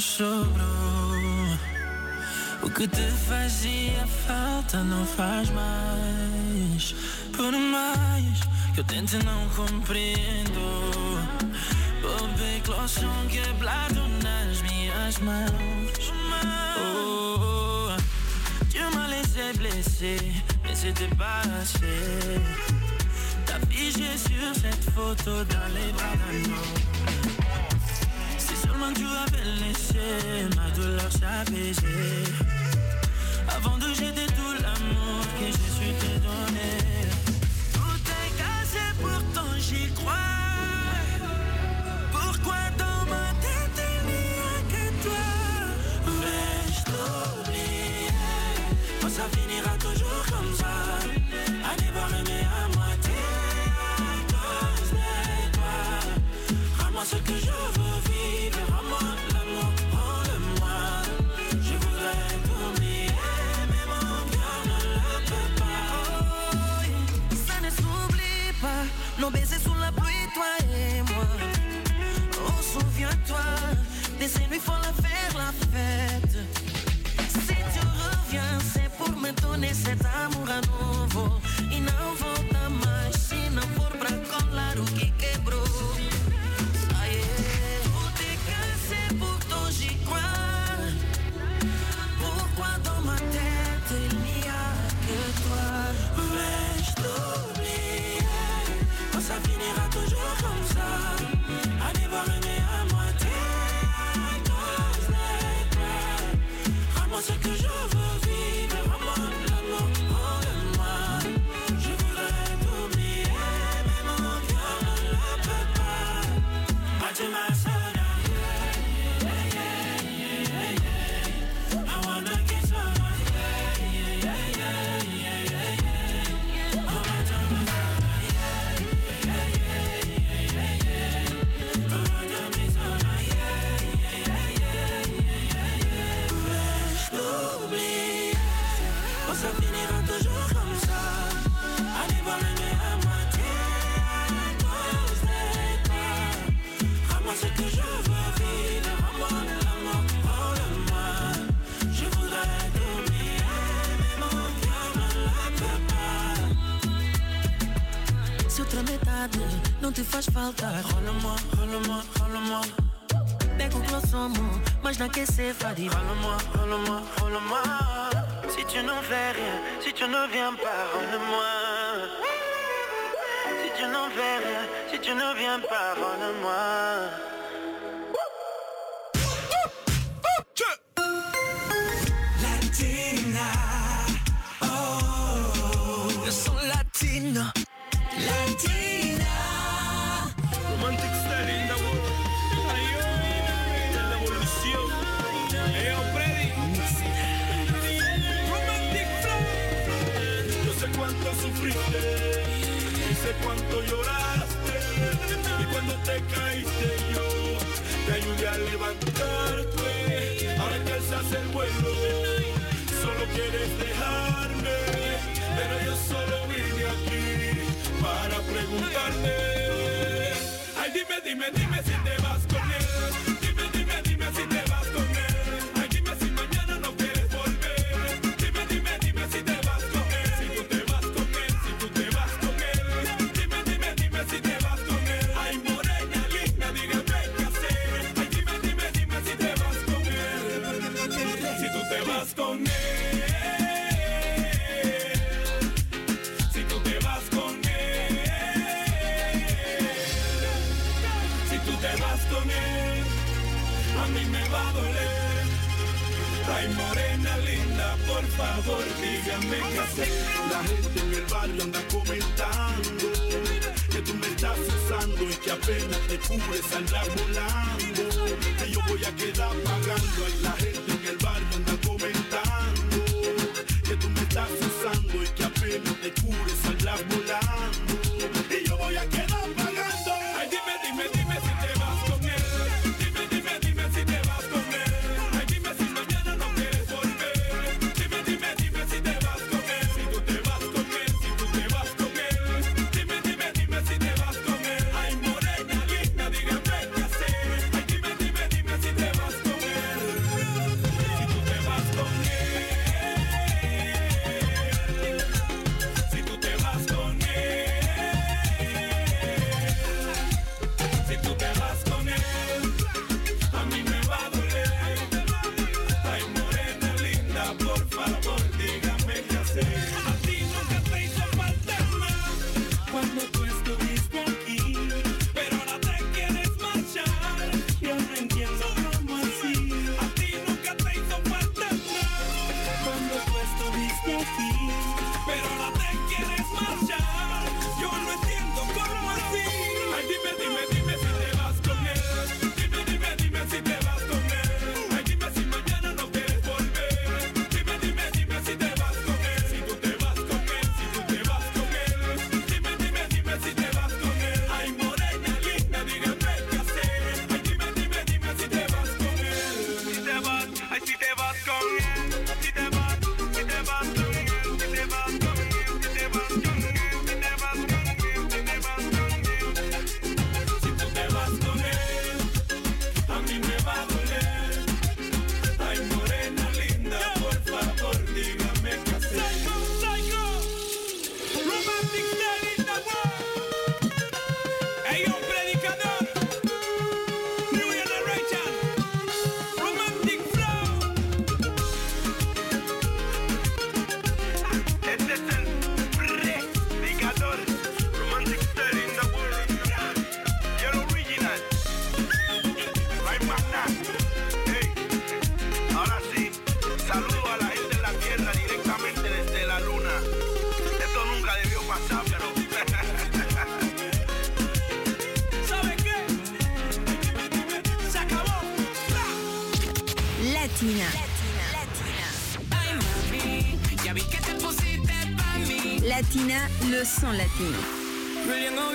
S2: sobrou. O que te fazia falta não faz mais. Por mais que eu tente não compreendo. O big lotion quebrado nas minhas mãos. Oh, tu m'as laissé blessé, mais c'était pas assez. T'as figé sur cette photo dans les bras d'un homme. Si seulement tu avais laissé ma douleur s'apaiser avant de jeter tout l'amour que j'ai su te donner. Tout est cassé, pourtant j'y crois. Pourquoi dans ma tête il n'y a que toi? Vais-je t'oublier? Oh, ça finira toujours comme ça. À devoir aimer à moitié à cause de toi. Rends-moi ce que je veux vivre. Rends-moi l'amour, rends-le-moi. Je voudrais t'oublier, mais mon cœur ne le peut pas. Oh, ça ne s'oublie pas. Nos baisers sous la pluie, toi et moi. Oh, souviens-toi, des nuits faut la faire la fête. Si tu reviens, c'est pour me donner cet amour à nouveau. E não volta mais, se não for pra colar o que quebrou. Tout est cassé, pourtant j'y crois. Pourquoi dans ma tête il n'y a que toi? Vais-je t'oublier? Oh, ça finira toujours comme ça. À devoir aimer à moitié à cause de toi. Rends-moi ce que je veux vivre. Rends-moi l'amour, rends-le-moi. Je voudrais t'oublier, mais mon cœur ne le peut pas. Fatima Soda, I wanna kiss her. Oh, Fatima ça finira toujours comme ça. Allez voir aimer à moitié à cause de toi. Rends-moi ce que je veux vivre. Rends-moi l'amour, rends-le-moi. Je voudrais t'oublier, mais mon cœur ne le peut pas. Se outra metade não te faz falta, rola-moi, rola-moi, rola-moi. Pega o que nós somos, mas não quer ser fadiga. Rola-moi, rola-moi, rola-moi. Si tu ne fais rien, si tu ne viens pas, rends-le-moi. Si tu n'en fais rien, si tu ne viens pas, rends-le-moi. Latina, oh, yo soy latino. Latina, romantic style in the world. La evolución. Hey, Freddy.
S3: Cuánto sufriste y sé cuánto lloraste, y cuando te caíste yo te ayudé a levantarte. Ahora que alzas el vuelo solo quieres dejarme, pero yo solo vine aquí para preguntarte. Ay, dime, dime, dime si te vas con él. Dime, dime, dime si te vas con él. Ay, dime si mañana no quieres volver. Dime, dime, dime si te vas con él. Si tú te vas con él, si tú te vas con él. Dime, dime, dime si te vas con él. Ay, morena linda, dígame qué hacer. Ay, dime, dime, dime si te vas con él. Si tú te vas con él. Si tú te vas con él. Si tú te vas con él, a mí me va a doler. Ay, morena linda, por favor, dígame qué hacer. La gente en el barrio anda comentando que tú me estás usando y que apenas te cubres andar volando. Que yo voy a quedar pagando. Ay, la gente en el barrio anda comentando que tú me estás usando y que apenas te cubres andar volando. Y yo voy a quedar pagando. Ay, dime, dime, dime si te vas con él. Dime, dime, dime si te vas con él. Ay, dime si mañana no quieres volver. Dime, dime, dime si te vas con él. Si tú te vas con él, si tú te vas con él. Dime, dime, dime si te vas con él. Ay, morena linda, dígame qué hacer. Ay, dime, dime, dime si te vas con él.
S16: cuando tú estuviste aquí. Pero ahora te quieres marchar. Yo no entiendo cómo así. Ay, dime si te vas con él. Dime si te vas con él. Ay, dime si mañana no quieres volver. Dime si te vas con él. Si tú te vas con él, si tú te vas con él. Dime si te vas con él. Ay, morena linda, dígame qué hacer. Ay, dime si te vas con él. Si te vas, ay, si te vas con él. Si te vas con él. Si te vas con él. Si te vas con él. Si te vas con él. Si te vas con él. Si te vas con él. Si tú te vas con él, a mí me va a doler. Ay, morena linda, por favor, dígame qué hacer. Psycho, romantic style in the world. Hey, yo, predicador, new generation, romantic flow. Este es el predicador, romantic style in the world. Y el original, no hay más nada. Hey, ahora sí, saludo a la gente de la tierra directamente desde la luna. Esto nunca debió pasar, pero ¿sabe qué? Se acabó.
S4: Latina.
S6: Ay, mami, ya vi que te pusiste pa' mí.
S4: Latina, le son latino.
S16: Viejo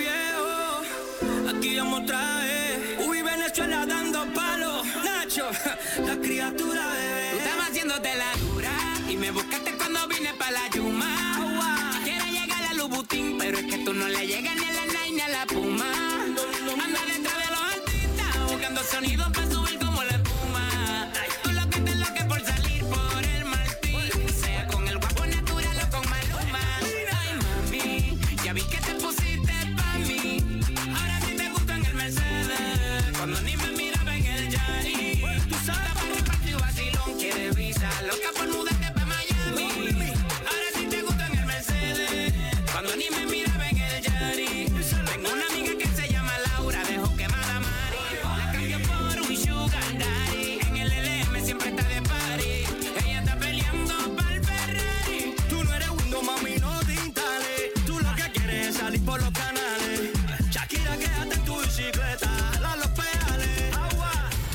S16: viejo, aquí vamos otra vez. Uy, Venezuela dando palos. Nacho, la criatura bebé.
S6: Tú estabas haciéndote la dura y me buscaste cuando vine pa' la Yuma. Quiero llegar a Louboutin, pero es que tú no le llegas ni a la Nike ni a la Puma. Anda detrás de los artistas buscando sonidos pa' subir como la espuma. Tú lo que te lo que por salir por el Martín, sea con el guapo natural o con Maluma. Ay, mami, ya vi que te pusiste pa' mí. Ahora sí te gusta en el Mercedes, cuando ni me miraba en el Yari. Tú sabes para repartir vacilón, quieres visa, loca por mudarte pa' Miami. Ahora sí te gusta en el Mercedes, cuando ni me miraba en el Yari. Tengo una amiga que se llama Laura, dejó quemada a Mari. La cambió por un sugar daddy, en el LM siempre está de party. Ella está peleando pa'l Ferrari.
S16: Tú no eres Windows, mami, no te instales. Tú lo que quieres es salir por los canales. Shakira, quédate en tu bicicleta, la los pedales. Agua,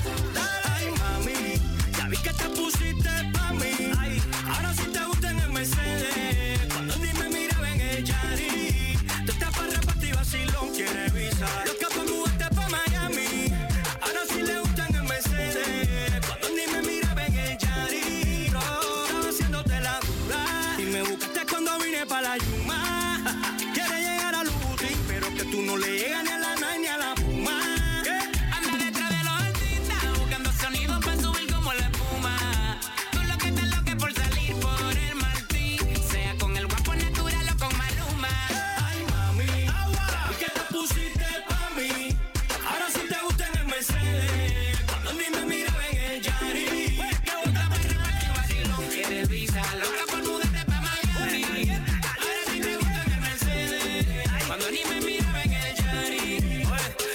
S16: ay, mami, ya vi que te pusiste pa' mí. Ahora sí te gusta en el Mercedes, cuando ni me miraba en el Yari. Tú estás para repartir vacilón, quieres visa, loca por mudarte pa' Miami. Ahora sí le gusta en el Mercedes, cuando ni me miraba en el Yari. Estaba haciéndote la dura y me buscaste cuando vine pa' la Yuma. Quieres llegar a Louboutin, pero que tú no le llegas ni a la Nike ni a la Puma.
S6: Anda detrás de los artistas buscando sonidos para subir como la espuma. Tú lo que te lo que por salir por el Martín, sea con el guapo natural o con Maluma.
S16: Ay, mami, y que te pusiste pa' mí. Ahora sí te gusta en el Mercedes, cuando ni me miraba en el Yari.
S6: Tú estás para repartir vacilón, quieres visa, loca por mudarte pa' Miami. Ahora sí te gusta en el Mercedes, cuando ni me miraba en el Yari.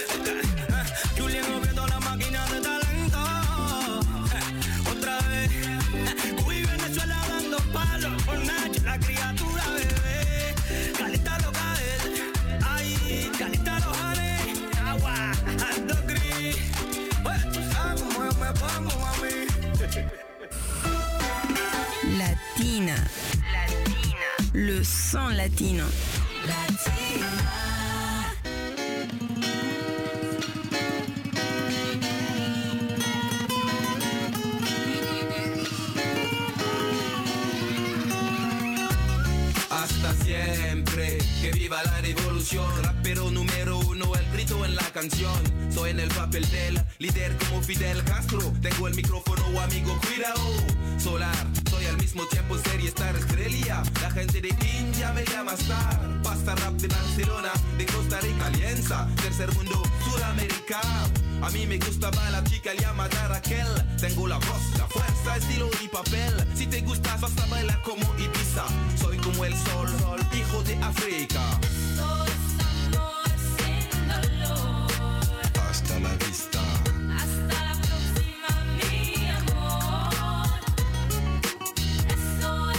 S16: Julián moviendo la máquina de talento. Otra vez. Uy, Venezuela dando palos por Nacho, la criatura bebé. Calita loca él. Ay, calita los jales. Agua, ando gris. Tú sabes cómo yo me pongo, mami.
S4: Latina. Le son latino.
S17: Hasta siempre, que viva la revolución. Rapero número uno, el grito en la canción. Soy en el papel del líder como Fidel Castro. Tengo el micrófono, amigo, cuidado. Solar, soy al mismo tiempo serie star estrella. La gente de India me llama star. Pasta rap de Barcelona, de Costa Rica, Alianza. Tercer mundo, Sudamérica. A mí me gustaba la chica llamada Raquel. Tengo la voz, la fuerza, estilo y papel. Si te gustas vas a bailar como Ibiza. Soy como el sol, hijo de África. Hasta la vista.
S7: Hasta la próxima, mi amor. Eso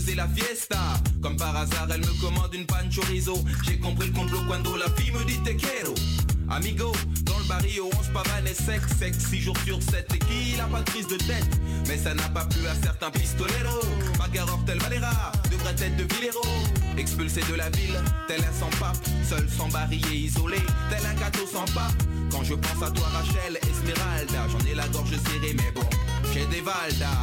S17: c'est la fiesta. Comme par hasard, elle me commande une pan chorizo. J'ai compris le complot quand la fille me dit te quiero. Amigo, dans le barrio, on se pavane et sec, 6 jours sur 7, et qui n'a pas de prise de tête. Mais ça n'a pas plu à certains pistoleros. Magaror tel Valera, devrait être de Villero. Expulsé de la ville, tel un sans-pape. Seul, sans barillet, isolé, tel un gâteau sans pape. Quand je pense à toi Rachel, Esmeralda, j'en ai la gorge serrée mais bon, j'ai des Valdas.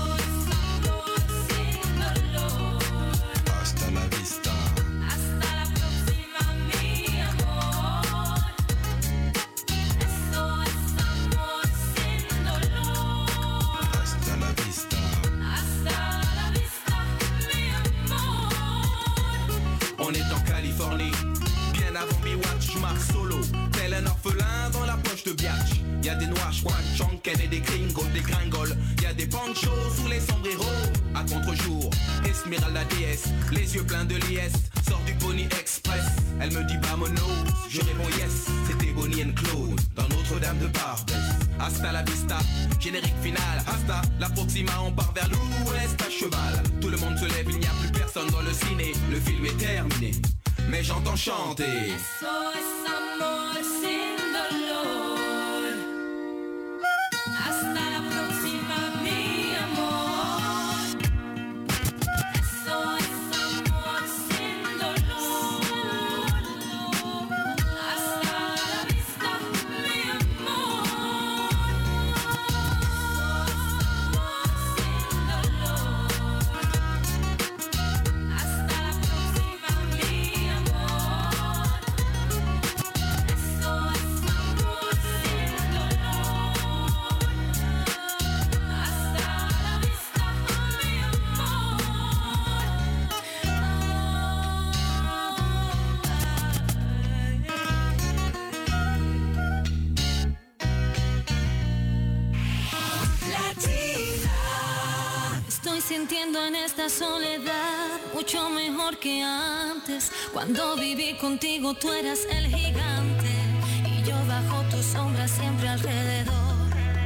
S17: Hasta la vista.
S16: Hasta la próxima, mi amor. Esto es amor sin dolor.
S17: Hasta la vista.
S16: Hasta la vista, mi amor.
S17: On est en Californie, bien avant mi-watch, je marche solo, tel un orphelin dans la poche de Biatch. Y'a des noix, Chonken et des gringos, des gringoles. Y'a des panchos sous les sombreros. À contre-jour, Esmeralda déesse, les yeux pleins de liesse, sort du Pony Express. Elle me dit vamonos, je réponds yes. C'était Bonnie and Claude dans Notre-Dame de Barbès. Hasta la vista, générique final. Hasta la proxima, on part vers l'ouest à cheval. Tout le monde se lève, il n'y a plus personne dans le ciné. Le film est terminé, mais j'entends chanter.
S16: Eso es amor sin dolor. Hasta la próxima, mi amor. Eso es amor sin dolor. Hasta la vista, mi amor. Sin dolor. Hasta la próxima, mi amor. Eso es amor sin dolor. Hasta la vista, mi amor.
S7: Estoy sintiendo en esta soledad mucho mejor que antes. Cuando viví contigo tú eras el gigante y yo bajo tu sombra siempre alrededor.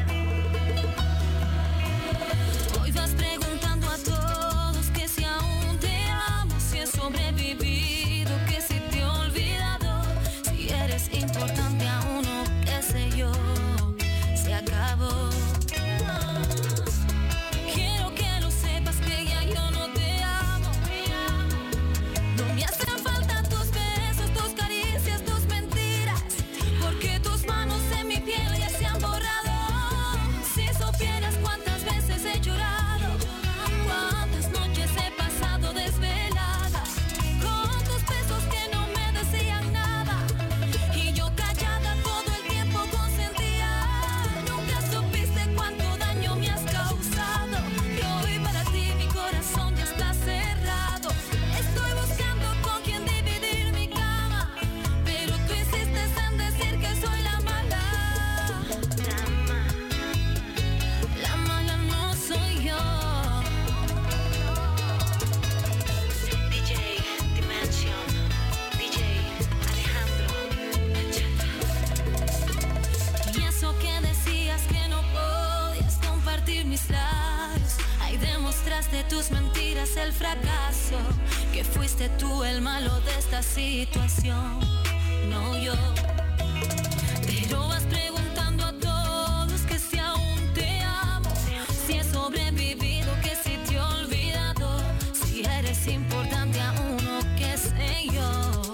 S7: Hoy vas preguntando a todos que si aún te amo, si he sobrevivido, que si te he olvidado, si eres importante a uno, qué sé yo, se acabó. Quiero que lo sepas que ya yo no te amo. No me hacen falta tus besos, tus caricias, tus mentiras, porque tus manos en mi piel ya se han borrado. Si supieras cuántas veces he llorado, cuántas noches he pasado desvelada, con tus besos que no me decían nada, y yo callada todo el tiempo consentía. Nunca supiste cuánto daño me has causado, y hoy para ti mi corazón ya está cerrado. Estoy buscando con quien dividir mi cama, pero tú insistes en decir que soy la mala. La mala no soy yo. DJ Dimension, DJ Alejandro. Y eso que decías que no podías compartir mis labios, ahí demostraste tus mentiras, el fracaso, que fuiste tú el malo de esta situación, no yo. Pero vas preguntando a todos que si aún te amo, si he sobrevivido, que si te he olvidado, si eres importante a uno, qué sé yo.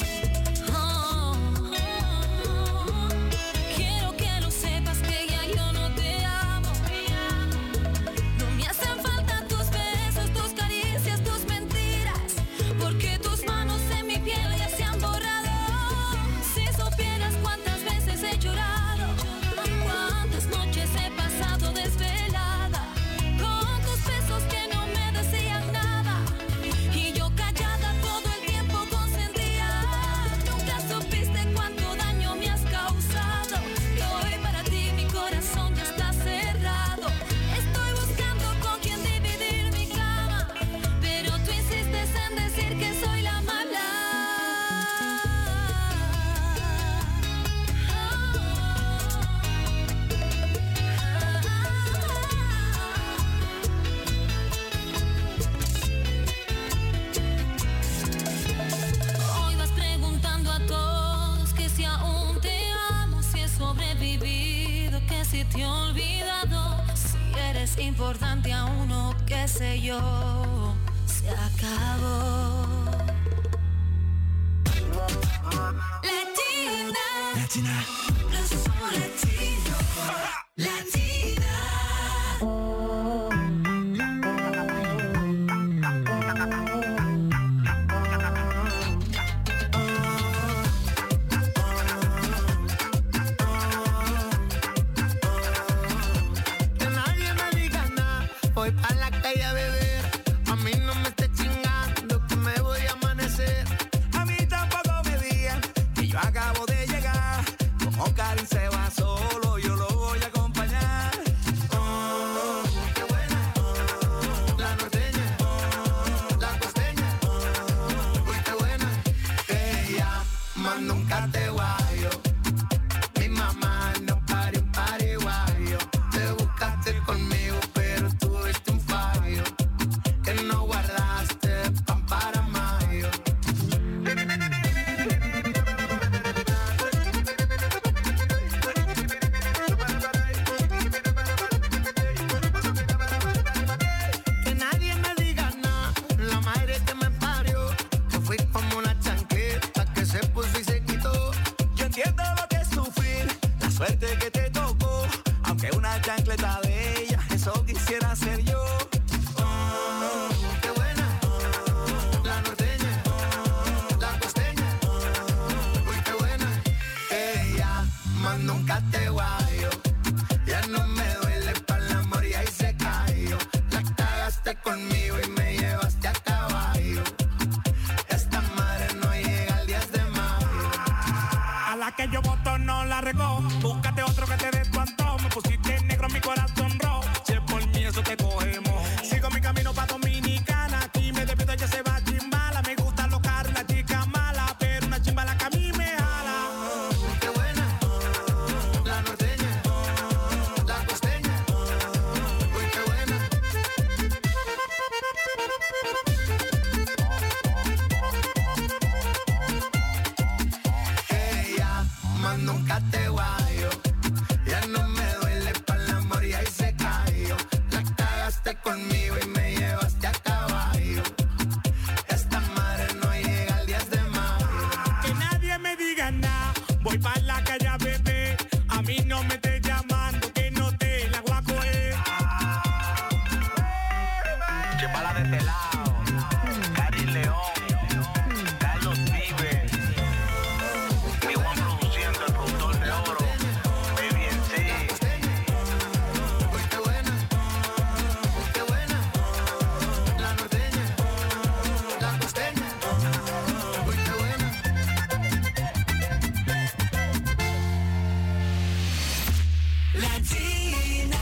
S7: Quiero que lo sepas que ya yo no te amo. No me hacen falta tus besos, tus caricias, tus mentiras, porque tus manos en mi piel ya se han borrado. Si supieras qué sé yo, se acabó. Latina, los somos latinos. Latina.
S11: Que nadie me diga nada, voy pa' la calle a beber. A mí no me esté chingando que me voy a amanecer.
S18: A mí tampoco me digan que yo acabo de llegar. Como Karin se va solo, yo lo voy a acompañar.
S11: Oh, qué buena, la norteña, la costeña. Uy, qué buena, ella más nunca te guayo. Mi mamá no pare un pariguayo. Te buscaste conmigo, pero tuviste un fallo. Que no guardaste pan para mayo. Que nadie me diga nada, la madre que me parió. Yo fui como una chancleta que se puso y se quitó.
S18: Yo entiendo lo que es sufrir, la suerte que te tocó. Aunque una chancleta de ella, eso quisiera ser yo.
S11: Oh, qué buena, la norteña, la costeña. Uy, qué buena, ella más nunca te guayo. Ya no me duele para el amor y ahí se cayó. La cagaste conmigo y me llevaste a caballo. Esta madre no llega al 10 de mayo.
S16: A la que yo voto no la regó. Búscate otro que te dé tu antojo. Me pusiste negro, mi corazón rojo. Si es por mí, eso te cogemos. Sigo mi camino pa' Dominicana. Aquí me despierto, ya se va chimbala. Me gustan los carros, una chica mala. Pero una chimbala que a mí me jala.
S11: Qué buena, la norteña, la costeña. Uy, qué buena. Ella más nunca te guayo. Ya no me duele para el amor y ahí se cayó. La cagaste conmigo y me llevaste a caballo. Esta madre no llega al 10 de mayo.
S16: Que nadie me diga nada. Voy pa' la calle a beber. A mí no me estés llamando, que no te la voy a coger.
S18: Chepala de este lado, Karin León, Carlos Vives, mi Juan produciendo, el productor de oro, Baby en sí.
S11: Uy, qué buena, la norteña, la costeña. Uy, qué buena.
S7: Latina.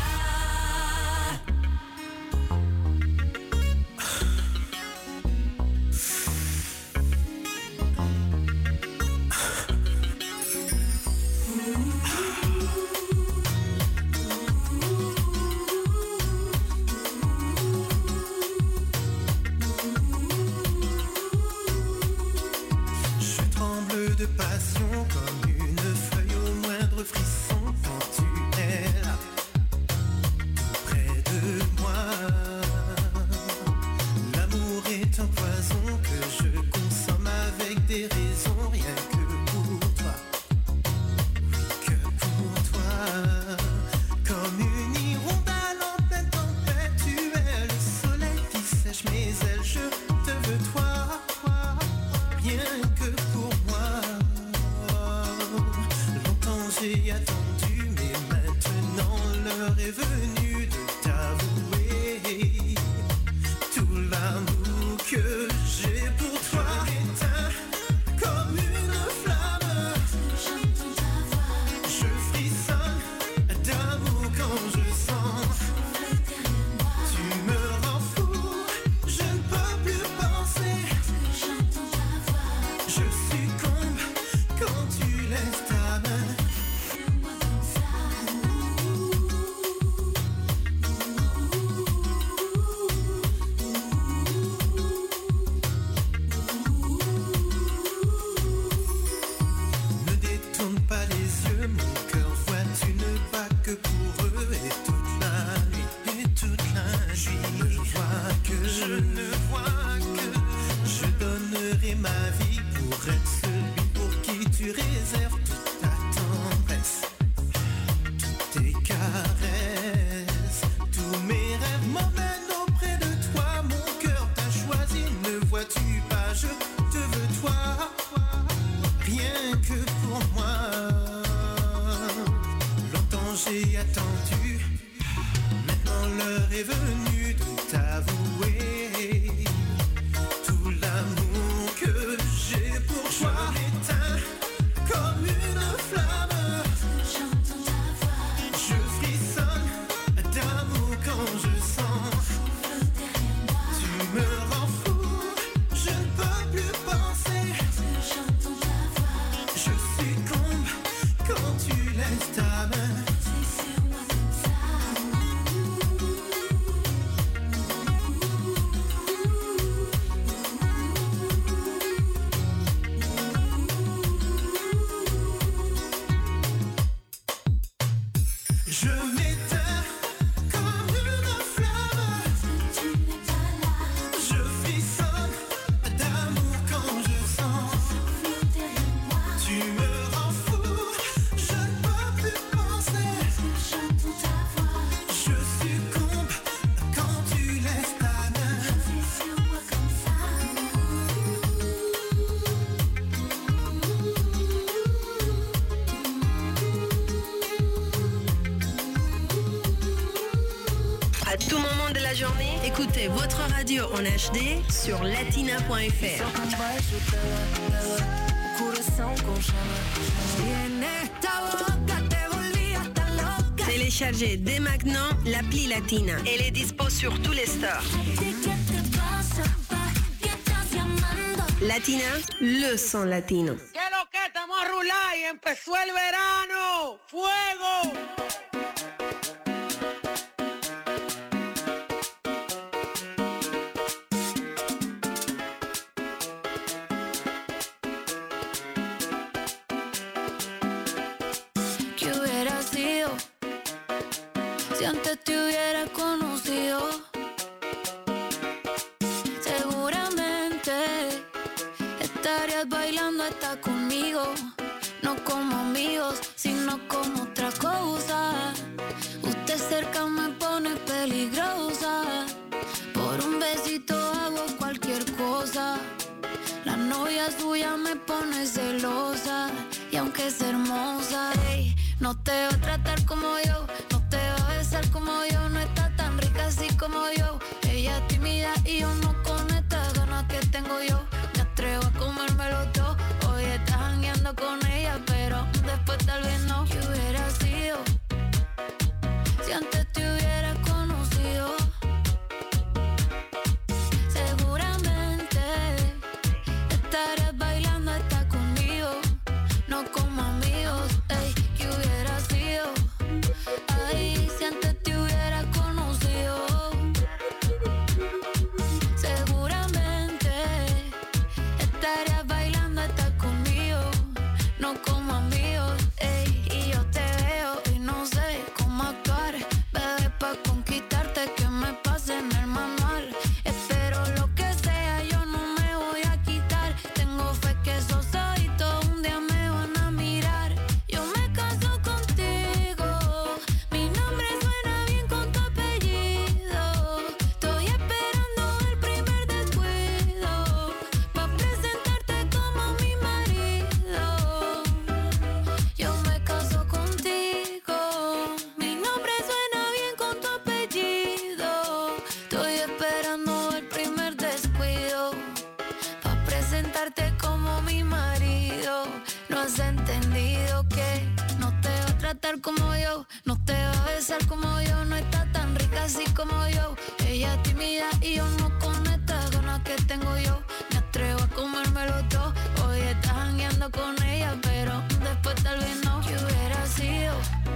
S2: Je tremble de passion comme une feuille au moindre frisson quand tu es là, tout près de moi. L'amour est un poison que je consomme avec des raisons, rien que pour toi, que pour toi. Comme une hirondelle en pleine tempête, tu es le soleil qui sèche mes ailes, je te veux toi, rien que pour moi. donnerai ma vie pour être celui pour qui tu réserves toute ta tendresse, toutes tes caresses, tous mes rêves m'emmènent auprès de toi. Mon cœur t'a choisi, ne vois-tu pas, je te veux toi, rien que pour moi. Longtemps j'ai attendu, maintenant l'heure est venue de t'avouer tout l'amour que j'ai pour toi. Je m'éteins comme une flamme, j'entends ta voix, je frissonne d'amour quand je sens tu me rends fou, je ne peux plus penser, j'entends ta voix, je succombe quand tu laisses ta main. Je m'éteins comme une flamme, je frissonne d'amour quand je sens tu me rends fou, je ne peux plus penser, j'entends ta voix, je succombe quand tu laisses ta main. C'est sur moi comme ça.
S4: À tout moment de la journée, écoutez votre radio en HD sur latina.fr. Téléchargez dès maintenant l'appli Latina. Elle est dispo sur tous les stores. Latina, le son latino.
S19: ¿Qué lo que? Estamos a rular y empezó el verano. ¡Fuego!
S7: ¿Qué hubiera sido si antes te hubiera conocido? Seguramente estarías bailando hasta conmigo, no como amigos, sino como otra cosa. Usted cerca me pone peligrosa, por un besito hago cualquier cosa. La novia suya me pone celosa, y aunque es hermosa, ey, no te va a tratar como yo, no te va a besar como yo, no está tan rica así como yo. Ella es tímida y yo no con estas ganas que tengo yo. Me atrevo a comérmelo todo, hoy estás jangueando con ella, pero después tal vez no. ¿Qué hubiera sido si antes te hubiera conocido? Seguramente estarías bailando hasta conmigo, no como amigos, ey. ¿Qué hubiera sido? Ay, si antes te hubiera conocido. Seguramente estarías bailando hasta conmigo, no como amigos, ey. Y yo te veo y no sé cómo actuar, bebé, pa' conquistarte que me pase en el manual. Espero lo que sea, yo no me voy a quitar. Tengo fe que esos ojitos un día me van a mirar. Yo me caso contigo, mi nombre suena bien con tu apellido. Estoy esperando el primer descuido pa' presentarte como mi marido. Yo me caso contigo, mi nombre suena bien con tu apellido. Estoy esperando el primer descuido pa' presentarte como mi marido. No has entendido que no te va a tratar como yo, no te va a besar como yo, no está tan rica así como yo. Ella es tímida y yo no con estas ganas que tengo yo. Me atrevo a comérmelo todo, hoy estás jangueando con ella, pero después tal vez no. ¿Qué hubiera sido?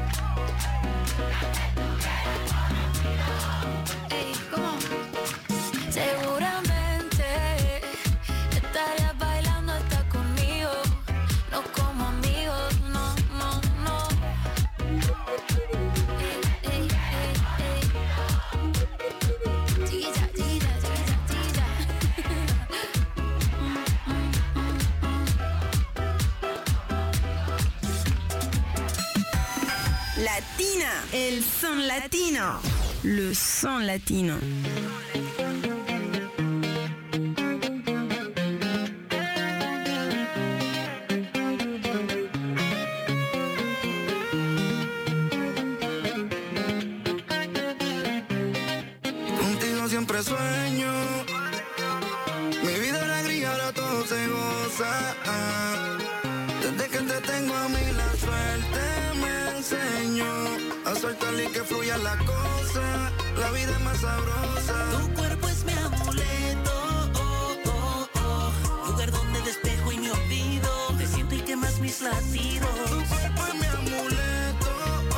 S7: Ey, ¿cómo? Seguramente estarías bailando hasta conmigo, no como amigos, no, no, no. Ey, ey, ey, ey. Chiquita, chiquita, chiquita, chiquita.
S4: Latina, el son latino. Le son latino.
S2: Contigo siempre sueño. Mi vida era gris, ahora todo se goza. Desde que te tengo a mí la suerte me enseñó a soltar y que fluya la cosa. La vida es más sabrosa.
S6: Tu cuerpo es mi amuleto, lugar donde despejo y me olvido. Te siento y quemas mis latidos.
S2: Tu cuerpo es mi amuleto,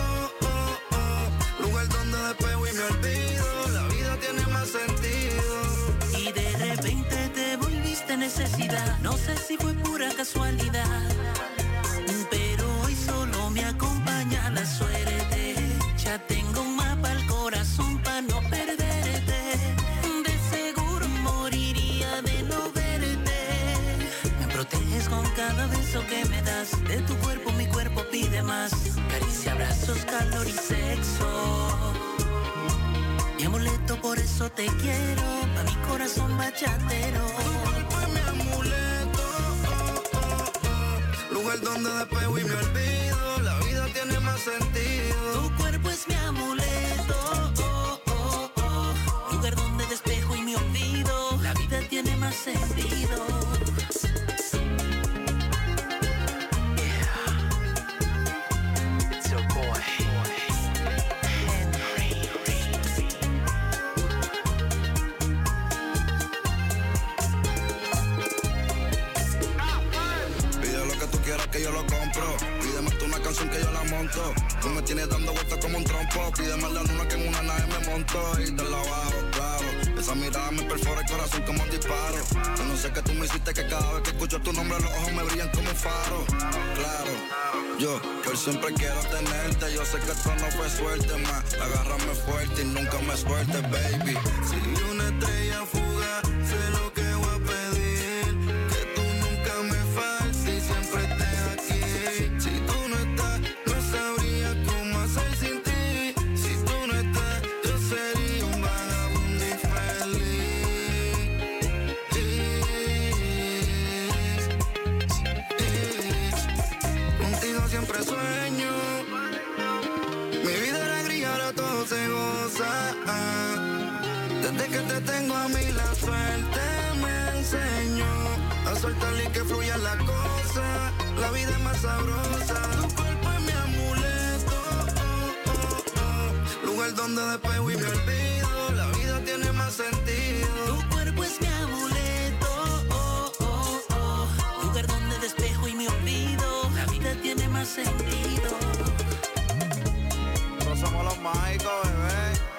S2: lugar donde despejo y me olvido. La vida tiene más sentido.
S6: Y de repente te volviste necesidad. No sé si fue pura casualidad, pero hoy solo me acompaña la suerte. Ya tengo un mapa al corazón para no perderte. De seguro moriría de no verte. Me proteges con cada beso que me das. De tu cuerpo mi cuerpo pide más. Caricia, abrazos, calor y sexo. Mi amuleto, por eso te quiero. Pa' mi corazón bachatero.
S2: Tu cuerpo es mi amuleto, lugar donde despejo y me olvido. La vida tiene más sentido.
S6: Tu cuerpo es mi amuleto, lugar donde despejo y me olvido. La vida tiene más sentido.
S2: Que yo lo compro, pídeme tú una canción que yo la monto. Tú me tienes dando vueltas como un trompo. Pídeme la luna que en una nave me monto y te la bajo, claro. Esa mirada me perfora el corazón como un disparo. Yo no sé qué tú me hiciste, que cada vez que escucho tu nombre los ojos me brillan como un faro. Claro, yo por siempre quiero tenerte. Yo sé que esto no fue suerte, más agárrame fuerte y nunca me sueltes, baby. Si una estrella fugaz, sé lo que voy a pedir. Que tú nunca me faltes y siempre estés aquí. Si tú no estás, no sabría cómo hacer sin ti. Si tú no estás, yo sería un vagabundo infeliz. Contigo siempre sueño. Mi vida era gris, ahora todo se goza. Desde que te tengo a mí la suerte me enseñó a soltar y que fluya la cosa. La vida es más sabrosa. Tu cuerpo es mi amuleto, lugar donde despejo y me olvido. La vida tiene más sentido.
S6: Tu cuerpo es mi amuleto, lugar donde despejo y me olvido. La vida tiene más sentido.
S2: Nosotros somos los mágicos, bebé.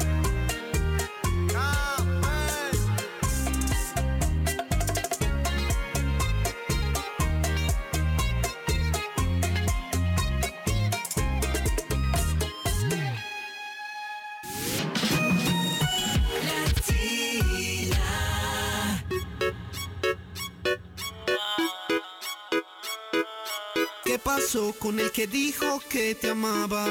S11: ¿Qué pasó con el que dijo que te amaba?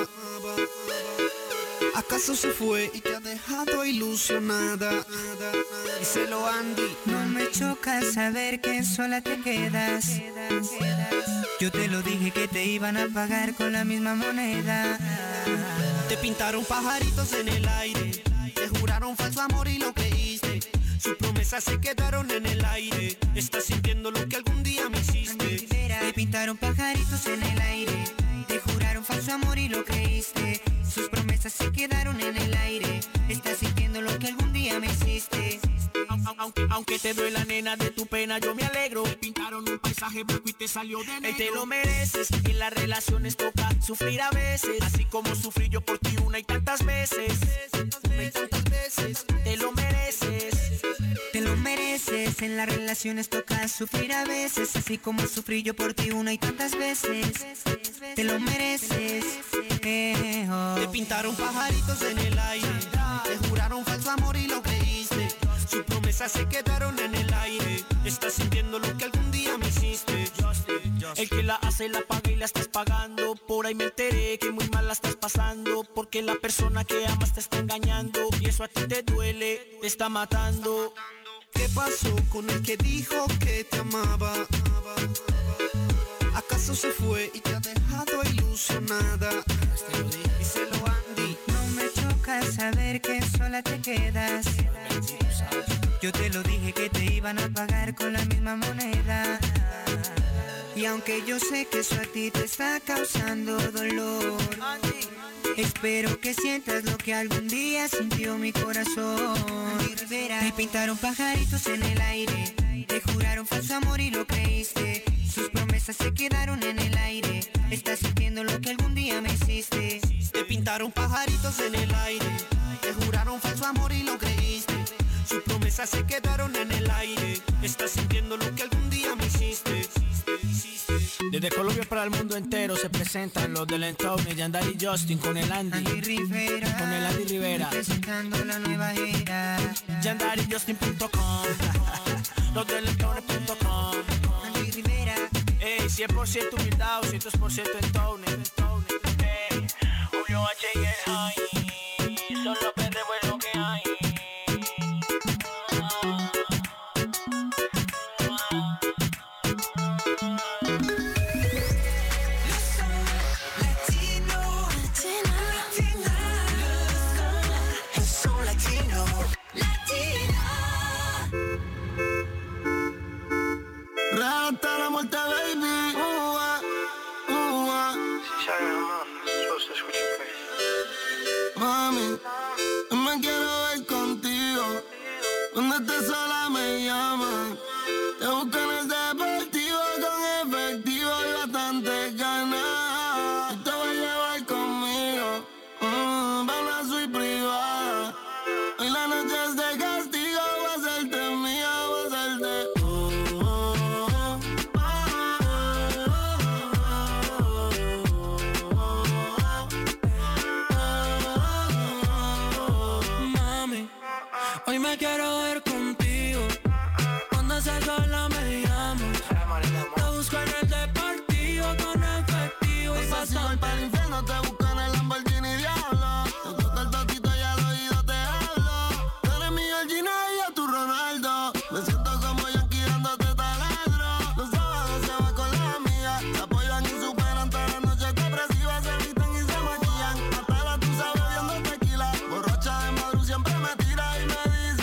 S11: ¿Acaso se fue y te ha dejado ilusionada?
S20: Díselo, Andy. No me choca saber que sola te quedas. Yo te lo dije que te iban a pagar con la misma moneda.
S11: Te pintaron pajaritos en el aire, te juraron falso amor y lo creíste. Sus promesas se quedaron en el aire. Estás sintiendo lo que algún día me hiciste.
S20: Te pintaron pajaritos en el aire, te juraron falso amor y lo creíste. Sus promesas se quedaron en el aire. Estás sintiendo lo que algún día me hiciste.
S11: Aunque te duela, nena, de tu pena yo me alegro. Te pintaron un paisaje blanco y te salió de negro. Te lo mereces, en las relaciones toca sufrir a veces. Así como sufrí yo por ti una y tantas veces. Una y tantas veces. Te lo mereces.
S20: Te lo mereces, en las relaciones toca sufrir a veces. Así como sufrí yo por ti una y tantas veces. Te lo mereces.
S11: Te pintaron pajaritos en el aire, te juraron falso amor y lo creíste. Sus promesas se quedaron en el aire. Estás sintiendo lo que algún día me hiciste.
S21: El que la hace la paga y la estás pagando. Por ahí me enteré que muy mal la estás pasando, porque la persona que amas te está engañando y eso a ti te duele, te está matando.
S2: ¿Qué pasó con el que dijo que te amaba? ¿Acaso se fue y te ha dejado ilusionada? Díselo, Andy.
S20: No me choca saber que sola te quedas. Yo te lo dije que te iban a pagar con la misma moneda. Y aunque yo sé que eso a ti te está causando dolor, espero que sientas lo que algún día sintió mi corazón. Te pintaron pajaritos en el aire, te juraron falso amor y lo creíste. Sus promesas se quedaron en el aire. Estás sintiendo lo que algún día me hiciste.
S2: Te pintaron pajaritos en el aire, te juraron falso amor y lo creíste. Sus promesas se quedaron en el aire. Estás sintiendo lo que algún día me hiciste.
S21: Desde Colombia para el mundo entero se presentan los del Entourage, Yandari y Justin con el Andy
S20: Rivera,
S21: con el Andy Rivera,
S20: presentando la nueva era.
S21: YandariJustin.com, los del Entourage.com.
S20: Andy Rivera,
S21: 100% humildad, 200% Entourage. Julio H y el High, son los perros es lo que hay.
S2: Hasta la muerte, baby. Mami, me quiero ver contigo. Cuando estés sola me llaman. Te busco en el deportivo con efectivo y bastante ganas. Te voy a llevar conmigo para una suite privada. Hoy la noche es de castigo. Voy a hacerte mía, voy a hacerte.
S21: Hoy me quiero ver contigo. Cuando estés sola me llamas. Te busco en el deportivo con efectivo y
S2: pasamos para el infierno. Te busco en el Lamborghini Diablo. Te toco el totito y al oído te hablo. Tú eres mi Georgina y yo tu Ronaldo. Me siento como Yankee dándote taladro. Los sábados se va con las amigas. Se apoyan y superan todas las noches depresivas. Se visten y se maquillan. Hasta la tusa bebiendo tequila. Borracha de Madrid siempre me tira y me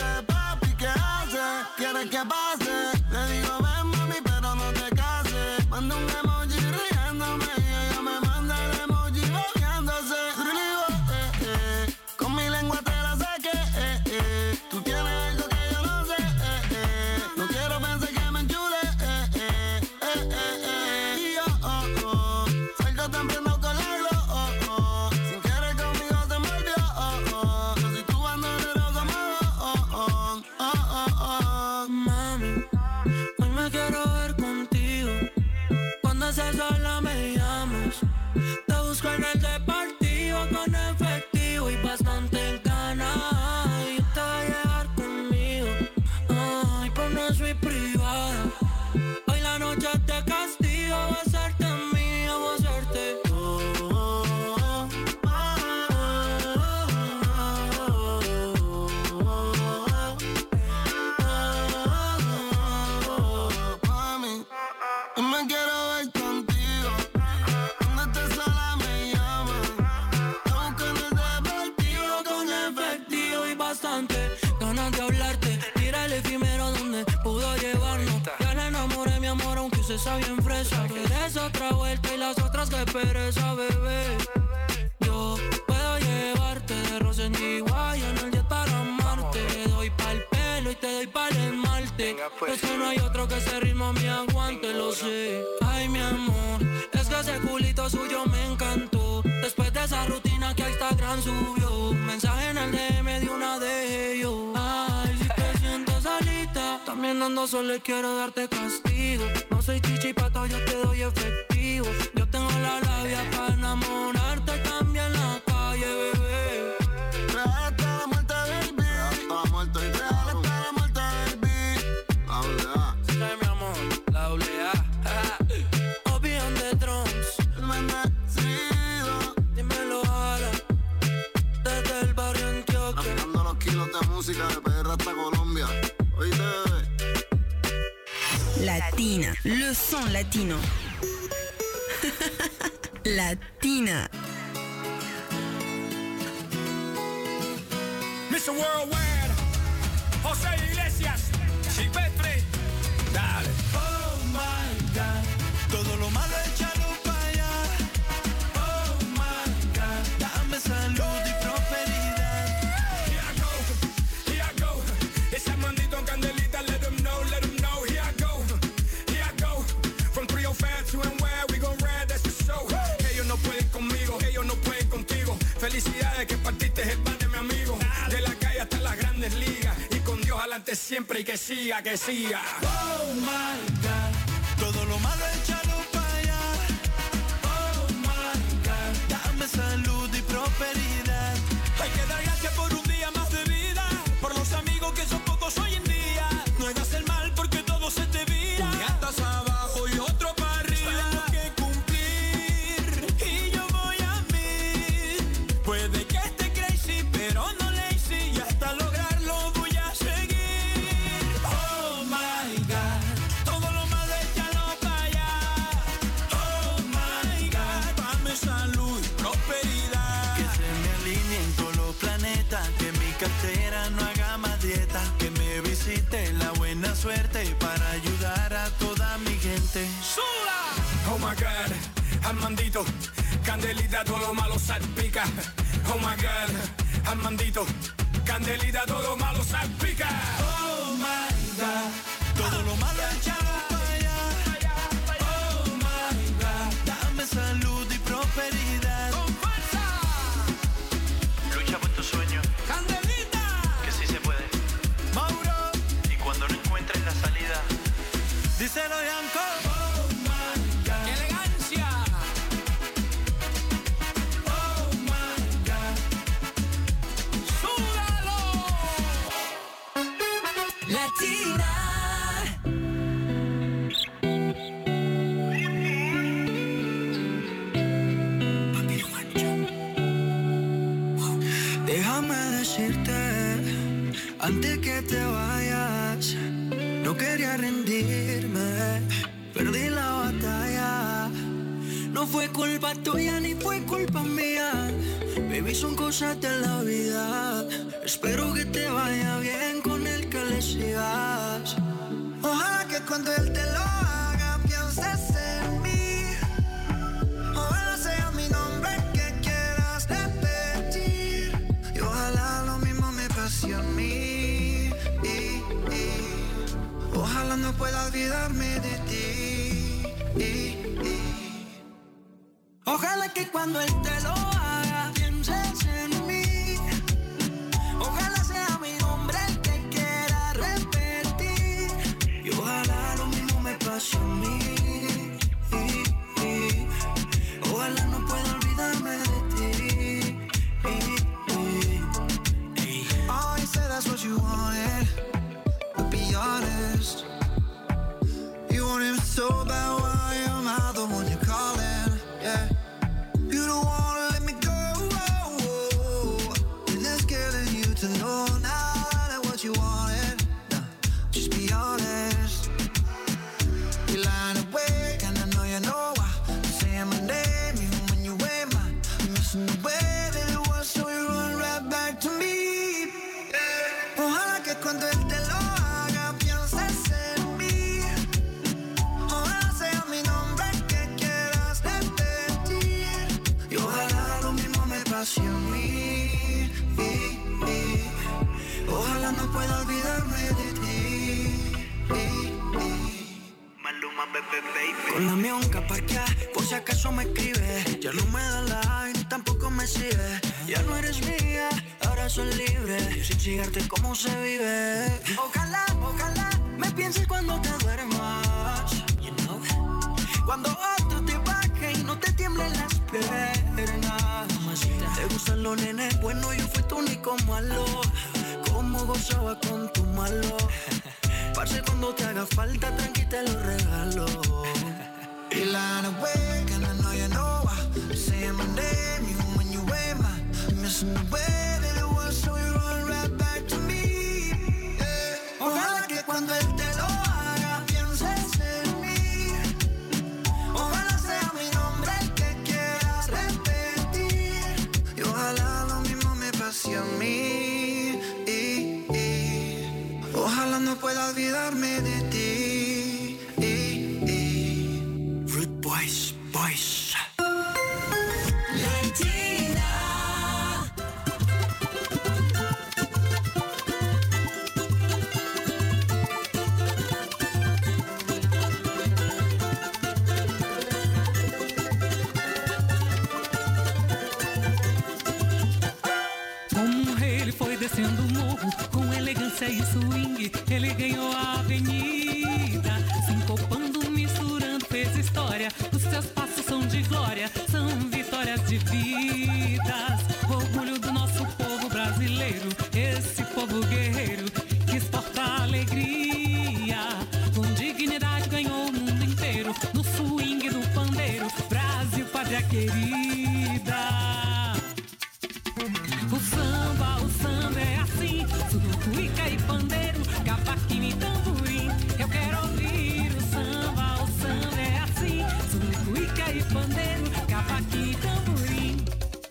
S2: ¿quieres que pase? Le digo ven mami pero no te cases. Manda un emoji riéndome y ella me manda el emoji babeándose. Con mi lengua te la saqué. Tú tienes algo que yo no sé. No quiero pensar que me enchule. Y yo salgo temprano con la glow. Sin querer conmigo se me olvidó. Yo soy tu bandolero como
S21: Mami, hoy me quiero ver contigo. Cuando estés sola me llamas. Te busco en el deportivo con efectivo y bastante ganas. Y yo te voy a llevar conmigo. Ay, por una suite privada. Hoy la noche te castigo. Voy a hacerte mía, voy a hacerte.
S2: Me quiero ver contigo. Cuando estés sola me llaman. Te busco en el deportivo con efectivo y
S21: bastante ganas de hablarte. Mira el efímero donde pudo llevarnos. Ya le enamoré mi amor aunque usted está bien fresa. Quieres otra vuelta y las otras que pereza, bebé. Yo puedo llevarte de Rosa en Iguay en el jet para amarte. Te doy pa'l pelo y te doy pa'l esmalte. Es que no hay otro que ese ritmo me aguante, lo sé. Ay, mi amor, es que ese culito suyo me encantó. Después de esa rutina que a Instagram subió, mensaje en el DM de una de ellos. Ay, si te sientes solita, también ando solo y quiero darte castigo. No soy chichipato, yo te doy efectivo. Yo tengo la labia para enamorarte y también la calle, bebé.
S2: Real hasta la muerte, baby. Hasta la muerte, real hasta la muerte, baby.
S21: Sí, mi amor, la doble A.
S4: Latina, le son latino. Latina.
S16: Mr. Worldwide, José Iglesias, Silvestre, dale.
S2: Oh my God, todo lo malo échalo para allá. Oh my God, dame salud y prosperidad.
S16: Here I go, ese mandito en candelita, let them know, here I go, from 305 to NY, we gon' ride, that's the show. Ellos no pueden conmigo, ellos no pueden contigo. Felicidades que partiste el pan de mi amigo. De la calle hasta las grandes ligas. Y con Dios adelante siempre y que siga, que siga.
S2: Oh my God, todo lo malo échalo para allá. Oh my God, dame salud y prosperidad.
S16: Hay que dar gracias por un día más de vida. Por los amigos que son pocos hoy en día. No hagas el mal porque todo se te vira. Un día estás abajo y otro para arriba. Tengo que cumplir y yo voy a mí. Puede que esté crazy pero no lazy. Y hasta lograrlo voy a seguir. Oh my God, todo lo malo échalo para allá. Oh my God, dame salud y prosperidad.
S2: Que se me alineen todos los planetas. Que mi cartera no haga más dieta. Que me visite la buena suerte para ayudar a toda mi gente.
S16: ¡Suda! Oh my God, Armandito, candelita, todo lo malo salpica. Oh my God, Armandito, candelita, todo lo malo salpica.
S2: Oh my God, todo lo malo échalo para allá. Oh my God, dame salud y prosperidad.
S16: ¡Con fuerza!
S8: Lucha por tu sueño,
S16: ¡Candelita!
S8: que sí se puede.
S2: Mauro,
S8: Y cuando no encuentres la salida,
S2: díselo Yanko.
S16: Oh my God, ¡qué elegancia!
S2: Oh my God,
S16: ¡Súdalo!
S12: Latina.
S20: Déjame decirte, antes que te vayas, no quería rendirme, perdí la batalla. No fue culpa tuya ni fue culpa mía, baby, son cosas de la vida. Espero que te vaya bien con el que le sigas. Ojalá que cuando él te lo haga pienses en mí. Ojalá sea mi nombre que quieras repetir. Y ojalá lo mismo me pase a mí. Ojalá no pueda olvidarme de ti. Ojalá que cuando él te lo haga pienses en mí. Ojalá sea mi nombre el que quiera repetir. Y ojalá lo mismo me pase a mí. Ojalá no pueda olvidarme de ti. Oh, you said that's what you wanted, but be honest. You want him so bad, why am I the one you're calling? Yeah. You don't wanna let me go. And it's killing you to know now that what you wanted. No, just be honest. You're lying awake, and I know you know why. You're saying my name, even when you ain't mine. I'm missing the way that it was, so you run right back to me. Yeah. Ojalá que cuando él te lo haga pienses en mí. Ojalá sea mi nombre que quieras repetir. Y ojalá lo mismo me pase a mí. Ojalá no pueda olvidarme de ti.
S8: Maluma, bebé, baby.
S20: Con la mionca parqueada, por si acaso me escribe. Ya no me da like, tampoco me sigue. Ya no eres mía, ahora soy libre. Sin chingarte cómo se vive. Ojalá, ojalá me pienses cuando te duermas. You know? Cuando otro te baje y no te tiemblen las piernas. Te gustan los nenes, bueno, yo fui tu único malo. Cómo gozaba con tu malo. Parce, cuando te haga falta, tranqui te lo regalo. You're lying awake, and I know you know why. You're saying my name, even when you ain't mine. I'm missing the way that it was, so you run right back to me. Yeah. Ojalá que cuando él te lo haga pienses en
S2: olvidarme de ti.
S9: Rude Boys, Boys.
S22: Descendo o morro com elegância e swing, ele ganhou a avenida, sincopando, misturando, fez história. Os seus passos são de glória, são vitórias de vidas. Orgulho do nosso povo brasileiro, esse povo guerreiro que exporta alegria. Com dignidade ganhou o mundo inteiro, no swing do pandeiro, Brasil, pátria querida. O samba é assim, surdo, cuica e pandeiro, cavaquinho e tamborim. Eu quero ouvir o samba é assim, surdo, cuica e pandeiro, cavaquinho e tamborim.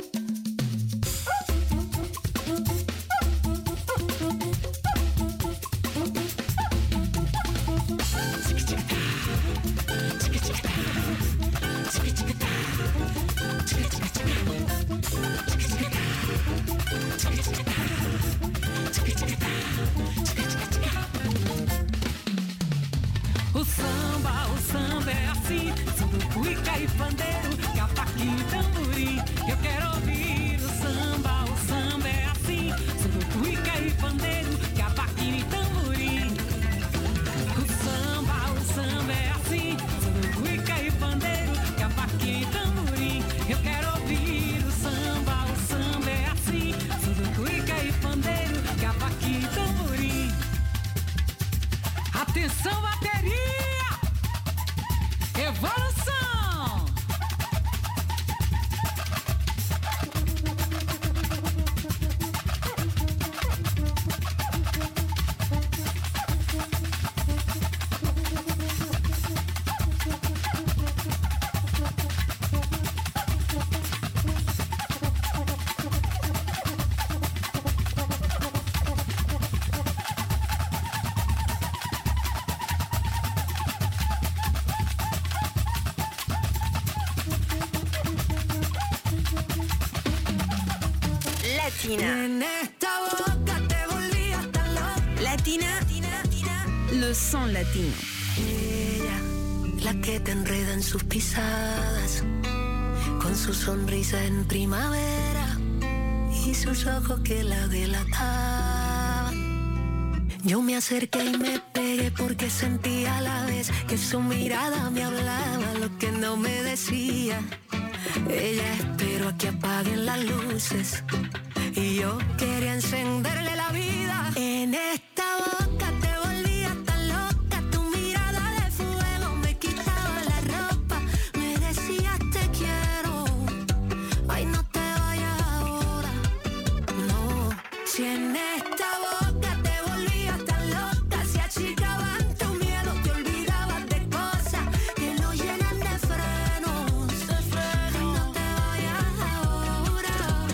S22: O samba é assim, surdo, cuica e pandeiro, cavaquinho e tamborim. Eu quero ouvir o samba é assim, surdo, cuica e pandeiro, cavaquinho e tamborim. O samba é assim, surdo, cuica e pandeiro, cavaquinho e tamborim. Eu quero ouvir o samba é assim, surdo, cuica e pandeiro, cavaquinho e tamborim. Atenção, bateria! Evolução!
S4: En esta boca te volví hasta loca. Latina, le son latino.
S23: Ella, la que te enreda en sus pisadas, con su sonrisa en primavera y sus ojos que la delataban. Yo me acerqué y me pegué porque sentía a la vez que su mirada me hablaba lo que no me decía. Ella esperó a que apaguen las luces y yo quería encenderle la vida. En esta boca te volvía tan loca, tu mirada de fuego me quitaba la ropa, me decías te quiero, ay no te vayas ahora, no. Si en esta boca te volvías tan loca, se achicaban tu miedo, te olvidabas de cosas que no llenan de frenos, ay no te vayas ahora.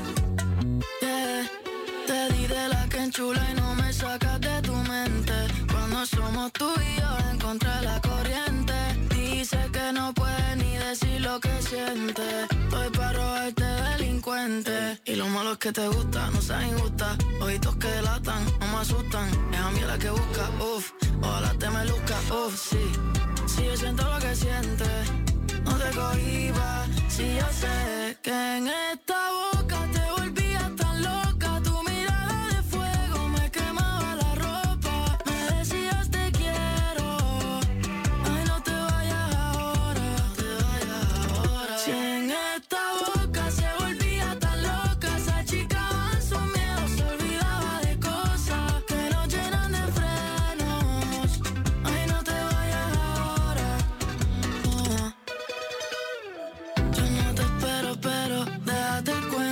S21: Te di de la que enchula y no me sacas de tu mente. Cuando somos tú y yo encontré la corriente. Dice que no puede ni decir lo que siente. Estoy para robarte delincuente. Y lo malo es que te gusta, no seas injusta. Ojitos que delatan, no me asustan. Es a mí la que busca, uff. Ojalá te me luzca, uff, sí. Si yo siento lo que sientes, no te cohibas. Si yo sé que en esta boca te volvías tan loca, tu mirada de fuego me quemaba la ropa, me decías te quiero, ay no te vayas ahora, te vayas ahora. Si en esta boca se volvía tan loca, se achicaban sus miedos, se olvidaba de cosas que no llenan de frenos, ay no te vayas ahora. Yo no te espero, pero déjate el cuento.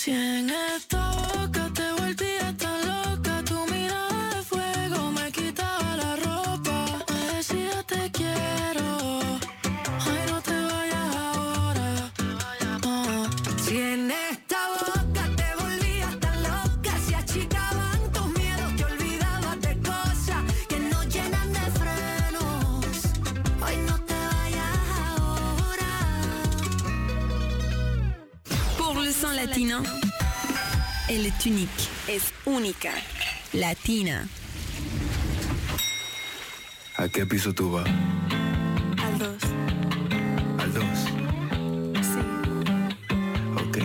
S21: Si en esta boca te volvía tan loca, tu mirada de fuego me quitaba la ropa. Me decía te quiero, ay no te vayas ahora.
S23: Si en esta boca te volvías tan loca, se achicaban tus miedos, te olvidabas de cosas que no llenan de frenos. Ay no te vayas ahora.
S4: Pour le son latino, elle est unique. Es única. Latina.
S5: ¿A qué piso tú vas?
S21: Al 2.
S5: ¿Al 2?
S21: Sí.
S5: Ok.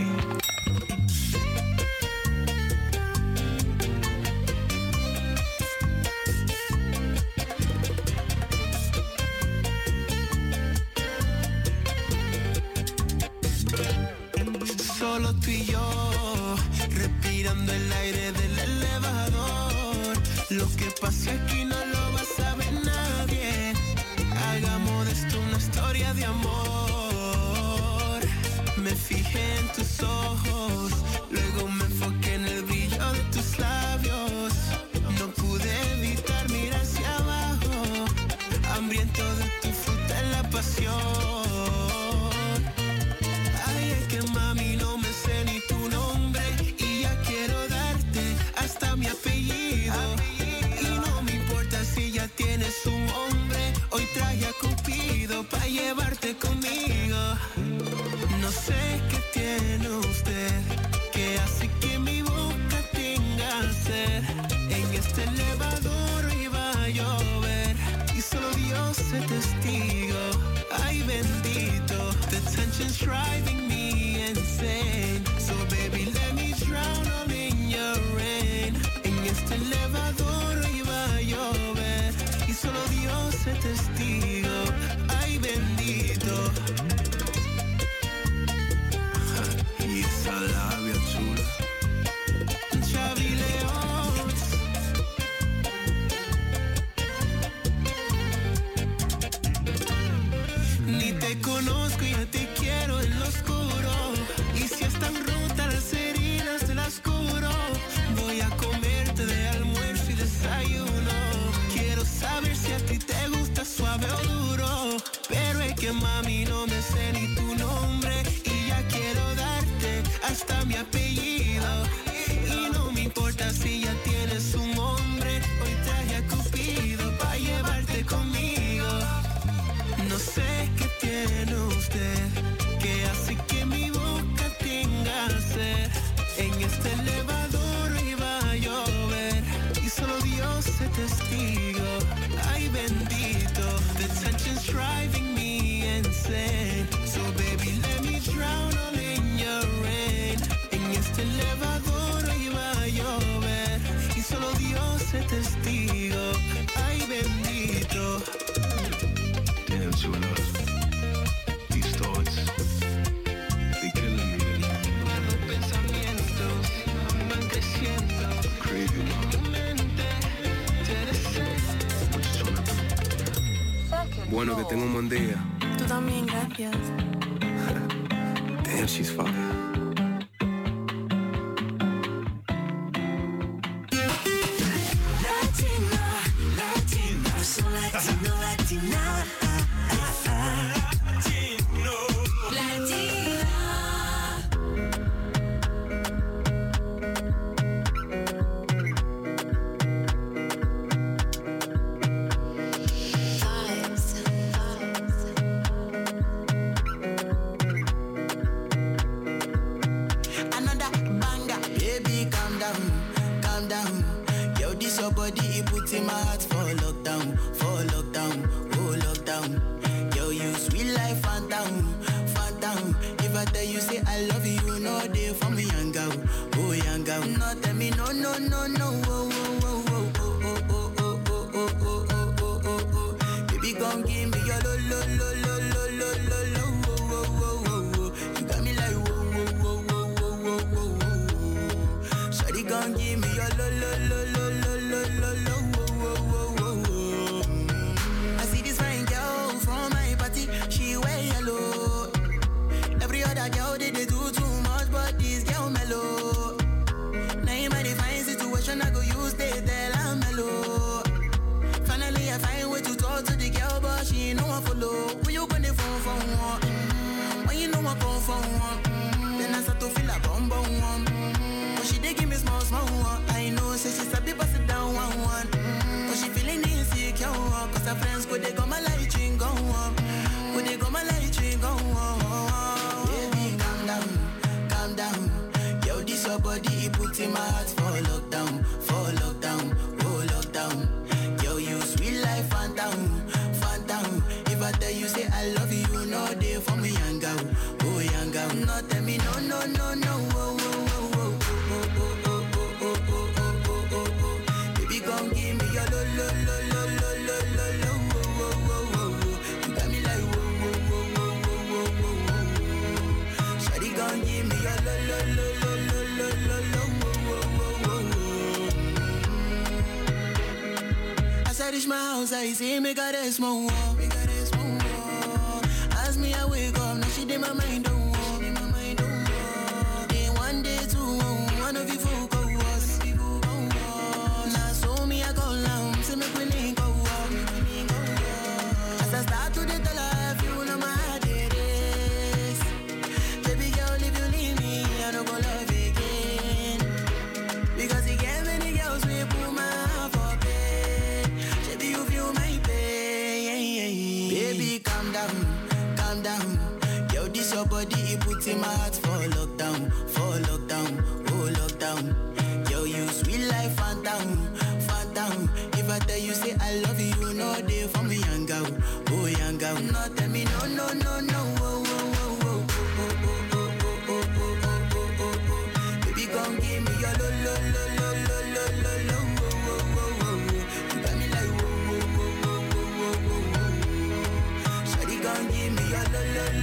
S2: Solo tú y yo, respirando el aire del elevador. Lo que pase aquí no lo va a saber nadie. Hagamos de esto una historia de amor. Me fijé en tus ojos, luego me enfoqué en el brillo de tus labios. No pude evitar mirar hacia abajo, hambriento de tu fruta en la pasión. Ay, es que mami no me sé ni tu nombre y ya quiero darte hasta mi apellido. Y no me importa si ya tienes un hombre, hoy traje a Cupido pa' llevarte conmigo. No sé qué tiene usted que hace que mi boca tenga sed. En este elevador iba a llover y solo Dios es testigo. Ay bendito, the tension's driving me insane. So baby let me drown all in your rain. En este elevador iba a llover y solo Dios es testigo. Ay bendito. Y esa labia chula, Xavi León. Ni te conozco y ya te quiero en lo oscuro. Y si están rotas las heridas te las curo. Voy a comerte de almuerzo y desayuno. Quiero saber si a ti te gusta suave o duro. Pero es que mami no me sé ni tu nombre y ya quiero darte hasta mi apellido. Y no me importa si ya tienes un hombre, hoy traje a Cupido pa' llevarte conmigo. No sé qué tiene usted que hace que mi boca tenga sed. En este elevador iba a llover y solo Dios es testigo. Ay bendito, the tension's driving me insane. So baby let me drown all in your rain. En este elevador iba a llover y solo Dios es testigo. Ay bendito.
S5: Damn, chula. These thoughts, they killing me.
S2: Los pensamientos van creciendo.
S5: Crazy, man.
S2: Tu mente te desea.
S5: What you tryna do? Bueno, que tengo un buen día.
S21: Tú también, gracias.
S5: Damn, she's fire.
S23: Latina, Latina, so Latino, Latina.
S2: Another banger, baby, calm down, calm down. Yo, this your body, it puts in my heart for lockdown, oh lockdown. Yo, you sweet life, phantom, phantom. If I tell you say I love you, you know they for me, young girl, oh young girl. No, tell me no, no, no, no, oh, oh, oh, oh, oh, oh, oh, oh, oh, oh, oh, oh, oh, oh. Baby, gon' give me your lo, lo, lo, lo, lo, lo, lo, lo, oh, oh, oh, oh, oh. You got me like whoa, whoa, whoa, whoa, whoa, whoa, whoa, whoa. Shawty gon' give me your lo, lo, lo, lo, lo, lo, lo, lo, oh, oh, oh, oh, oh. I see this fine girl from my party, she wear yellow. Every other girl they do too much, but this girl mellow. say she sabi pass it down one. But she feeling insecure, cause her friends could they go my light ring go on. Could they go my light ring go on. Baby, calm down. Yo, this your body, it puts in my heart for lockdown, oh lockdown. Yo, you sweet life, phantom. If I tell you say I love you, no day for me, young girl, oh young girl. No tell me no, oh, baby, come give me your lo. You got me like Shawty, come give me your lo. As I reach my house, I see me got a small wall. As me I wake up, now she did my mind don't walk. Then one day two, one of you folk go us. Now so me I go down, say me we link go walk. As I start to the life, you know my heart it is. Baby girl, if you leave me, I don't go love again. Because you get many girls we put my heart for bed. Baby, you feel my pain. Baby, calm down. Yo, this your body, it puts in my heart for lockdown, oh lockdown. Yo, you sweet life, phantom. If I tell you say I love you, no day for me, young girl, oh young girl. No tell me no, oh. Baby, come give me your lo. You got me like Shawty, come give me your lo.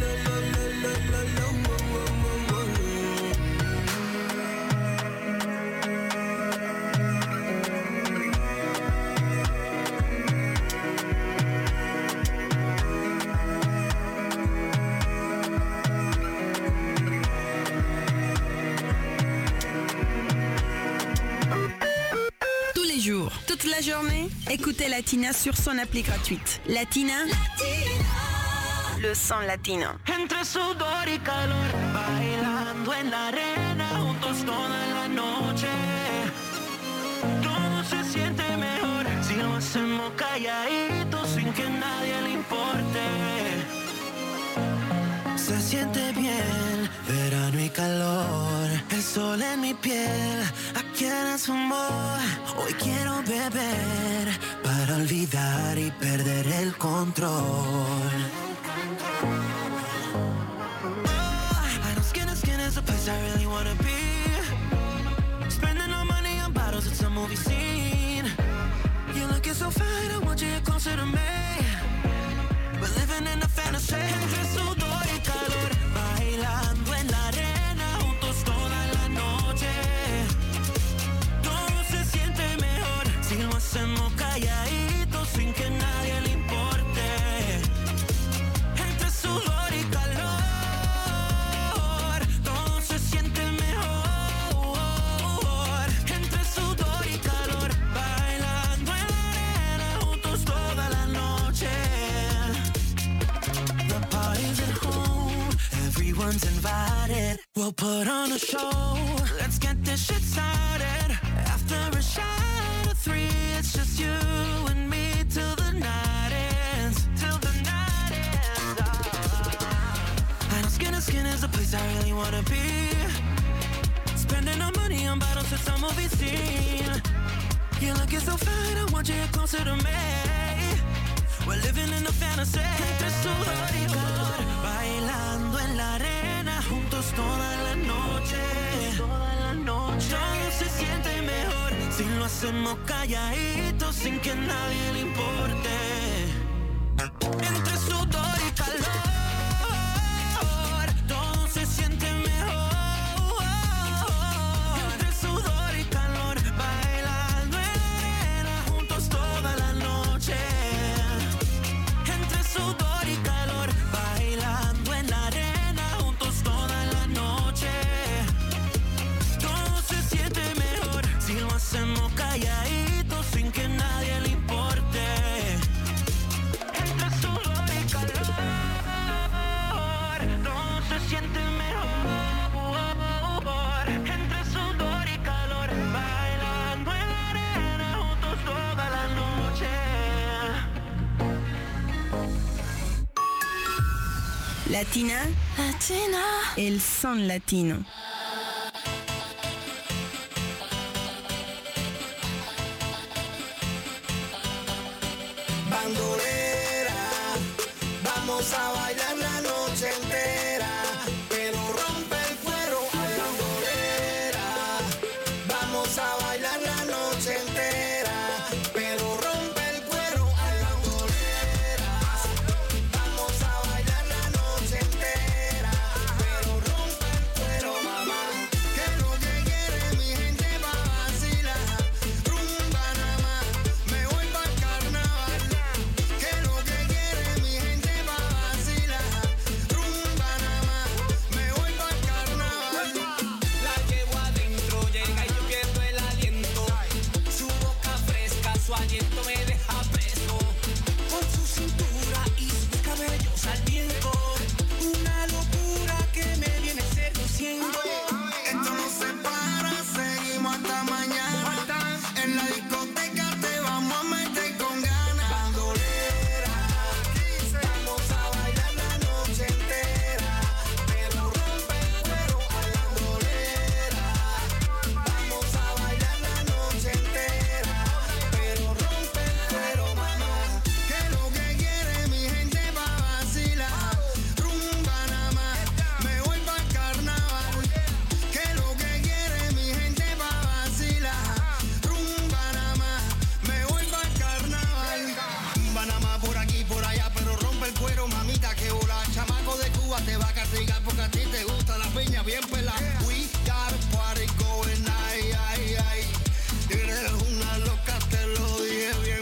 S4: Tous les jours, toute la journée, écoutez Latina sur son appli gratuite. Latina. Le son latino.
S6: Entre sudor y calor, bailando en la arena, juntos toda la noche. Todo se siente mejor si lo hacemos calladitos sin que nadie le importe.
S2: Se siente bien, verano y calor, el sol en mi piel, aquí en su amor. Hoy quiero beber para olvidar y perder el control. I know skin is a place I really wanna be. Spending our money on bottles, it's a movie scene. You're looking so fine, I want you closer to me. We're living in a fantasy. Entre sudor y calor, bailando en la arena, juntos toda la noche. Todo se siente mejor si lo hacemos calladitos sin que nadie le importe. Entre sudor y calor, todo se siente mejor. Entre sudor y calor, bailando en la arena, juntos toda la noche. The party's at home, everyone's invited. We'll put on a show, let's get this shit started. After a shot of 3, it's just you and me till the night ends. I know skin is a place I really wanna be. Spending our money on bottles, it's a movie scene. You're looking so fine, I want you closer to me. We're living in a fantasy. Entre sudor y calor, bailando en la arena, juntos toda la noche. Todo se siente mejor si lo hacemos calladitos sin que nadie le importe. Entre sudor y calor, todo se siente mejor. Entre sudor y calor, bailando en la arena, juntos toda la noche. Entre sudor y calor, bailando en la arena, juntos toda la noche. Todo se siente mejor si lo hacemos calladitos sin que nadie le importe. Entre sudor y calor.
S4: Latina, el son latino.
S11: Bandolera, vamos a bailar la noche entera, pero rompe el cuero. Ay, bandolera, vamos a bailar la noche entera, pero rompe el cuero. Ay, bandolera, vamos a bailar la noche entera, pero rompe el cuero, mamá. Que lo que quiere mi gente va a vacilar, rumba nada más, me voy pa'l carnaval. Que lo que quiere mi gente va a vacilar, rumba nada más, me voy pa'l carnaval.
S6: La llevo adentro, llega y yo pierdo el aliento. Su boca fresca, su aliento me deja preso. Con su cintura y sus cabellos al viento, una locura que me viene seduciendo.
S11: Esto no se para, seguimos hasta mañana. En la discoteca te vamos a meter con ganas. Bandolera, vamos a bailar la noche entera, pero rompe el cuero. Ay, bandolera, vamos a bailar la noche entera, pero rompe el cuero, mamá. Que lo que quiere mi gente va a vacilar, rumba nada más, me voy pa'l carnaval. Que lo que quiere mi gente va a vacilar, rumba nada más, me voy pa'l carnaval. Rumba nada más por aquí, por allá, pero rompe el cuero, mamita, que bola. Chamaco de Cuba te va a castigar porque a ti te gusta la piña bien pelada. We got a party going, ay, ay, ay. Eres una loca, te lo dije bien.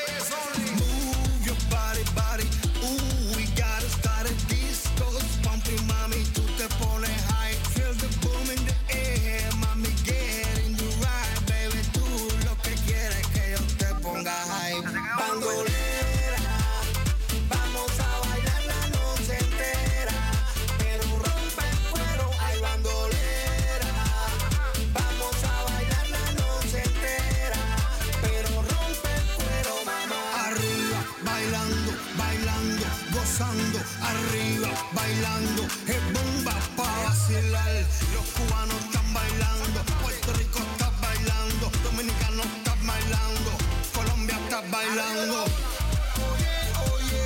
S11: Move your body, body. Ooh, we gotta start a disco. Pumping, mami, tú te pones high. Feel the boom in the air, mami, get in the ride, baby. Tú lo que quieres que yo te ponga high. Bandolera, vamos a bailar la noche entera, pero rompe el cuero. Ay, bandolera, vamos a bailar la noche entera, pero rompe el cuero, mamá. Arriba, bailando, bailando, gozando. Arriba, bailando, es bomba pa' vacilar. Los cubanos están bailando, Puerto Rico está bailando, Dominicano está bailando, Colombia está bailando. Oye, oye,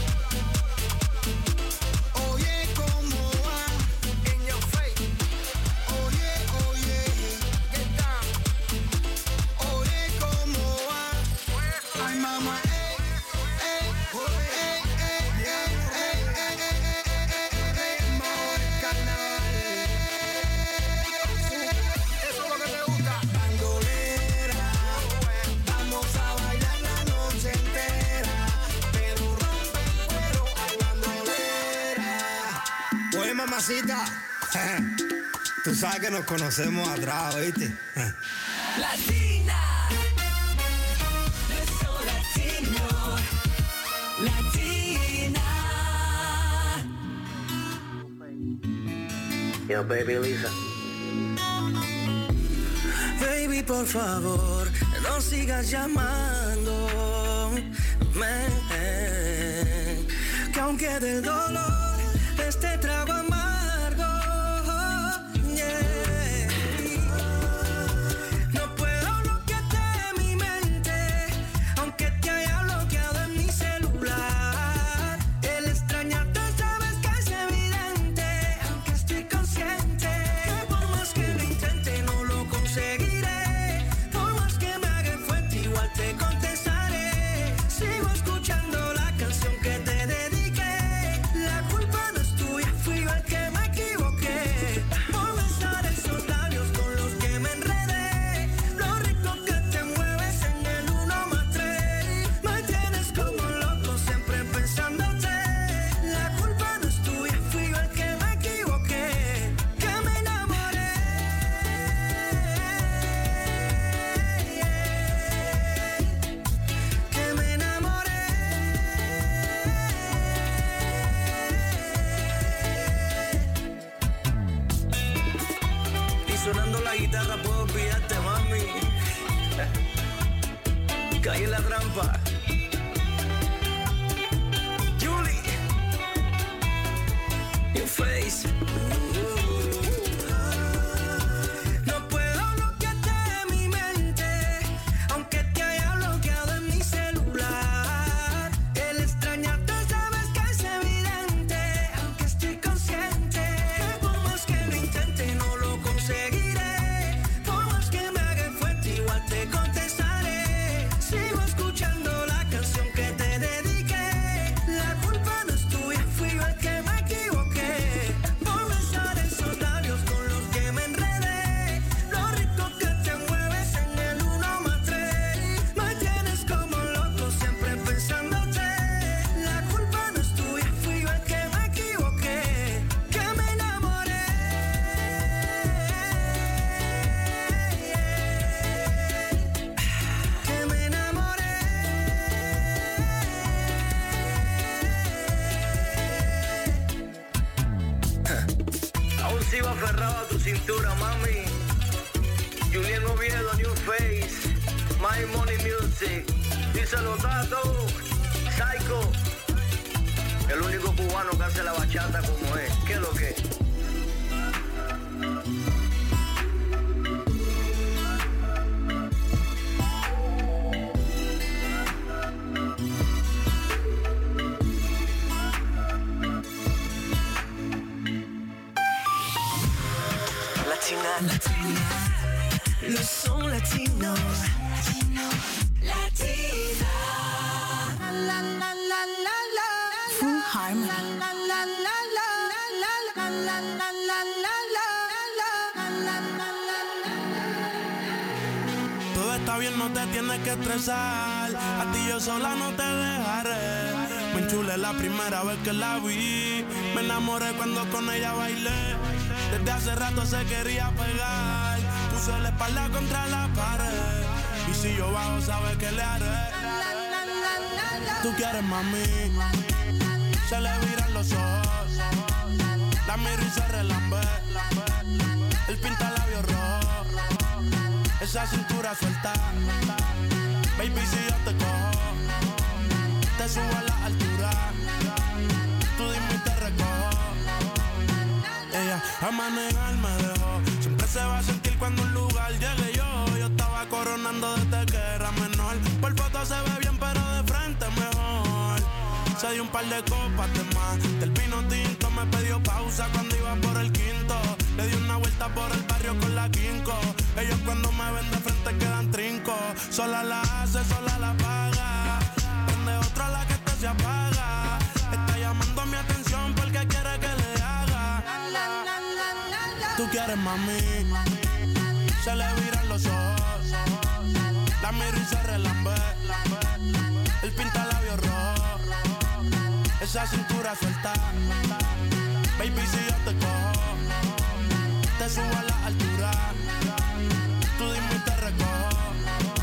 S11: oye cómo va, in your face. Oye, oye, get down. Oye cómo va, ay mamá, eso es lo que te gusta. Bandolera, vamos a bailar la noche entera, pero rompe el cuero. Ay, bandolera. Oye, mamacita, tú sabes que nos conocemos atrás, ¿oíste?
S12: Latina, el son latino, Latina.
S18: Yo, baby Lisa.
S12: Baby, por favor, no sigas llamándome, que aunque del dolor este trago amargo, yeah. No puedo bloquearte de mi mente, aunque te haya bloqueado en mi celular. El extrañarte sabes que es evidente, aunque estoy consciente que por más que lo intente no lo conseguiré. Por más que me haga fuerte igual te contestaré. Sigo escuchando la canción que te dediqué. La culpa no es tuya, fui yo el que me equivoqué. Por besar esos labios con los que me enredé. Lo rico que te mueves en el 1 más 3. Me tienes como loco siempre pensándote. La culpa no es tuya, fui yo el que me equivoqué. Que me enamoré. Que me enamoré. Y sonando la guitarra puedo olvidarte, mami. Caí en la trampa. Julie.
S2: face. No puedo bloquearte de mi mente, aunque te haya bloqueado en mi celular. El extrañarte sabes que es evidente, aunque estoy consciente. Por más que lo intente no lo conseguiré. Por más que me haga fuerte igual te contestaré. Sigo escuchando la canción que te dediqué. La culpa no es tuya, fui yo el que me equivoqué. Por besar esos labios con los que me enredé. Lo rico que te mueves en el 1 más 3. Me tienes como loco siempre pensándote. La culpa no es tuya, fui yo el que me equivoqué. Que me enamoré. Que me enamoré.
S18: Aún sigo aferrado a tu cintura, mami. Julián Oviedo, New Face, My Money Music. Díselo, Tato, Psycho. El único cubano que hace la bachata como es. ¿Qué es lo que?
S2: Latina, los son latinos. Latina. La la la la la.
S7: Full Harmony.
S2: La la la la la. La la la la la.
S1: Todo está bien, no te tienes que estresar. A ti yo sola no te dejaré. Me enchulé la primera vez que la vi. Me enamoré cuando con ella bailé. Desde hace rato se quería pegar. Puse la espalda contra la pared. Y si yo bajo, sabes que le haré. Tú quieres, mami. Se le viran los ojos. La miro y se relambe. El pinta labios rojo. Esa cintura suelta. Baby, si yo te cojo, te subo a la altura. Tú dime y te recojo. Ella a manejar me dejó. Siempre se va a sentir cuando un lugar llegue yo. Yo estaba coronando desde que era menor. Por foto se ve bien, pero de frente mejor. Se dio un par de copas de más. Del vino tinto me pidió pausa cuando iba por el quinto. Le di una vuelta por el barrio con la quinco. Ellos cuando me ven de frente quedan trinco. Sola la hace, sola la paga. Prende otra la que esta se apaga. Está llamando mi atención porque quiere que le haga. Tú quieres, mami. Se le viran los ojos. La miro y se relambe. El pinta labios rojo. Esa cintura suelta. Baby, si yo te cojo, te subo a la altura. Tú dime y te recojo.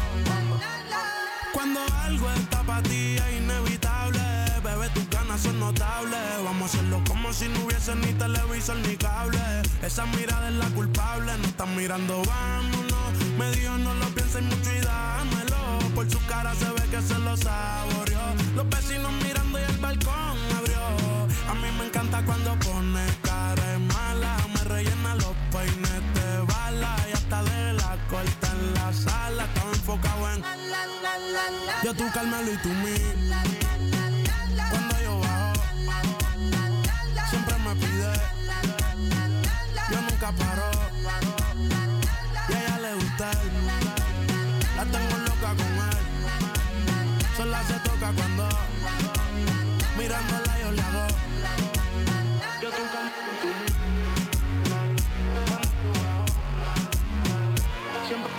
S1: Cuando algo está para ti es inevitable. Bebé, tus ganas son notables. Vamos a hacerlo como si no hubiese ni televisor ni cable. Esa mirada es la culpable. No están mirando, vámonos. Me dijo no lo pienses mucho y dámelo. Por su cara se ve que se lo saboreó. Los vecinos mirando y el balcón abrió. A mí me encanta cuando pone cara de mala. Me rellena los peines de bala. Y hasta de la corta en la sala. Estaba enfocado en yo, tú, Carmelo y tú, mí. Cuando yo bajo, siempre me pide. Yo nunca paro. Y a ella le gusta él. La tengo loca con él. Sola se toca cuando mirándola yo le hago. Yo, tú, Carmelo y tú, mí. Siempre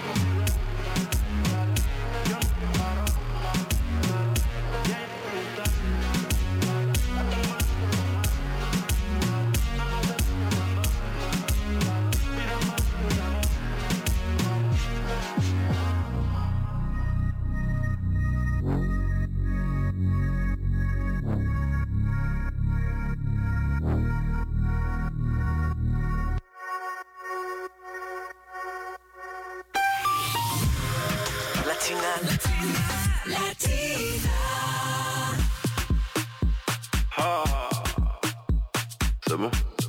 S2: Latina.
S18: C'est bon.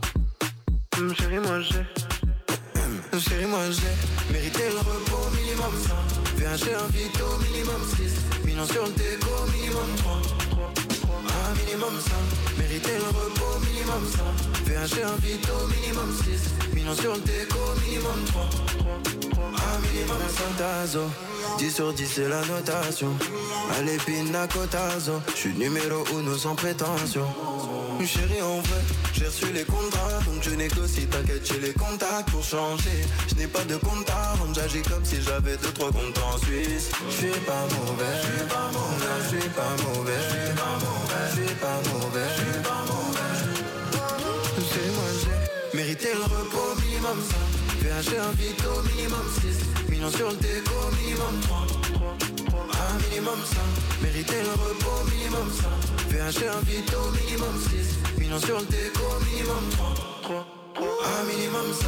S2: Chérie, moi j'ai mérité le repos, minimum 5. Viens, j'ai un vito, minimum 6. Millions sur le déco, minimum 3. Minimum 5. Mérité le repos, minimum 5. Viens, j'ai un vito, minimum 6. Millions sur le déco, minimum 3. Minimum 5 tazo. 10 sur 10 c'est la notation. Allez pina cotazo. J'suis numéro 1 sans prétention. Chérie en vrai, j'ai reçu les contrats. Donc je négocie, t'inquiète j'ai les contacts pour changer. Je n'ai pas de compte à rendre, j'agis comme si j'avais 2-3 comptes en Suisse. J'suis pas mauvais, j'suis pas mauvais, j'suis pas mauvais, j'suis pas mauvais, j'suis pas mauvais, j'suis pas mauvais. C'est moi j'ai mérité le repos, minimum 5. Viens j'ai un vito, minimum 6. Millions sur le déco, minimum 3. Minimum 5. Mérité le repos, minimum 5. Viens j'ai un vito, minimum 6. Millions sur le déco, minimum 3. Minimum 5.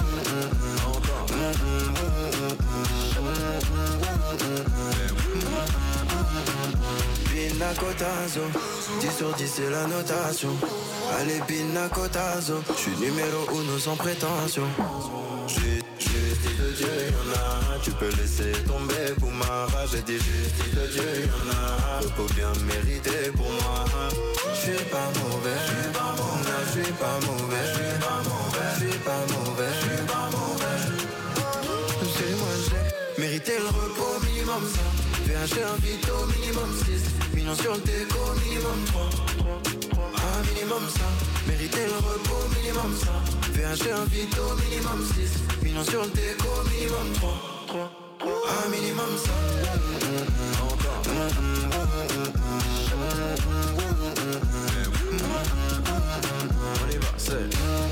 S2: Pina cotazo. 10 sur 10 c'est la notation. Allez pina cotazo. J'suis numéro 1 sans prétention. Justice de Dieu, y'en a. Tu peux laisser tomber pour ma rage. J'ai dit justice de Dieu, y'en a. Repos bien mérité pour moi. J'suis pas mauvais, j'suis pas mauvais, j'suis pas mauvais, j'suis pas mauvais, j'suis pas mauvais, j'suis pas mauvais. C'est moi j'ai mérité le repos, minimum 5. Viens j'ai un vito, minimum 6. Millions sur le déco, minimum 3. Minimum 5. Mérité le repos, minimum 5. Viens j'ai un vito, minimum 6. Millions sur le déco, minimum 3. Minimum 5. On y va, c'est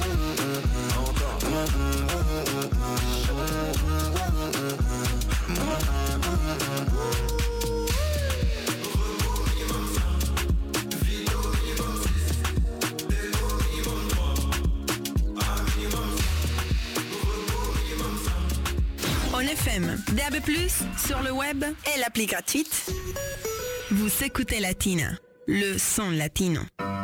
S4: En FM, DAB+, sur le web et l'appli gratuite. Vous écoutez Latina, le son latino.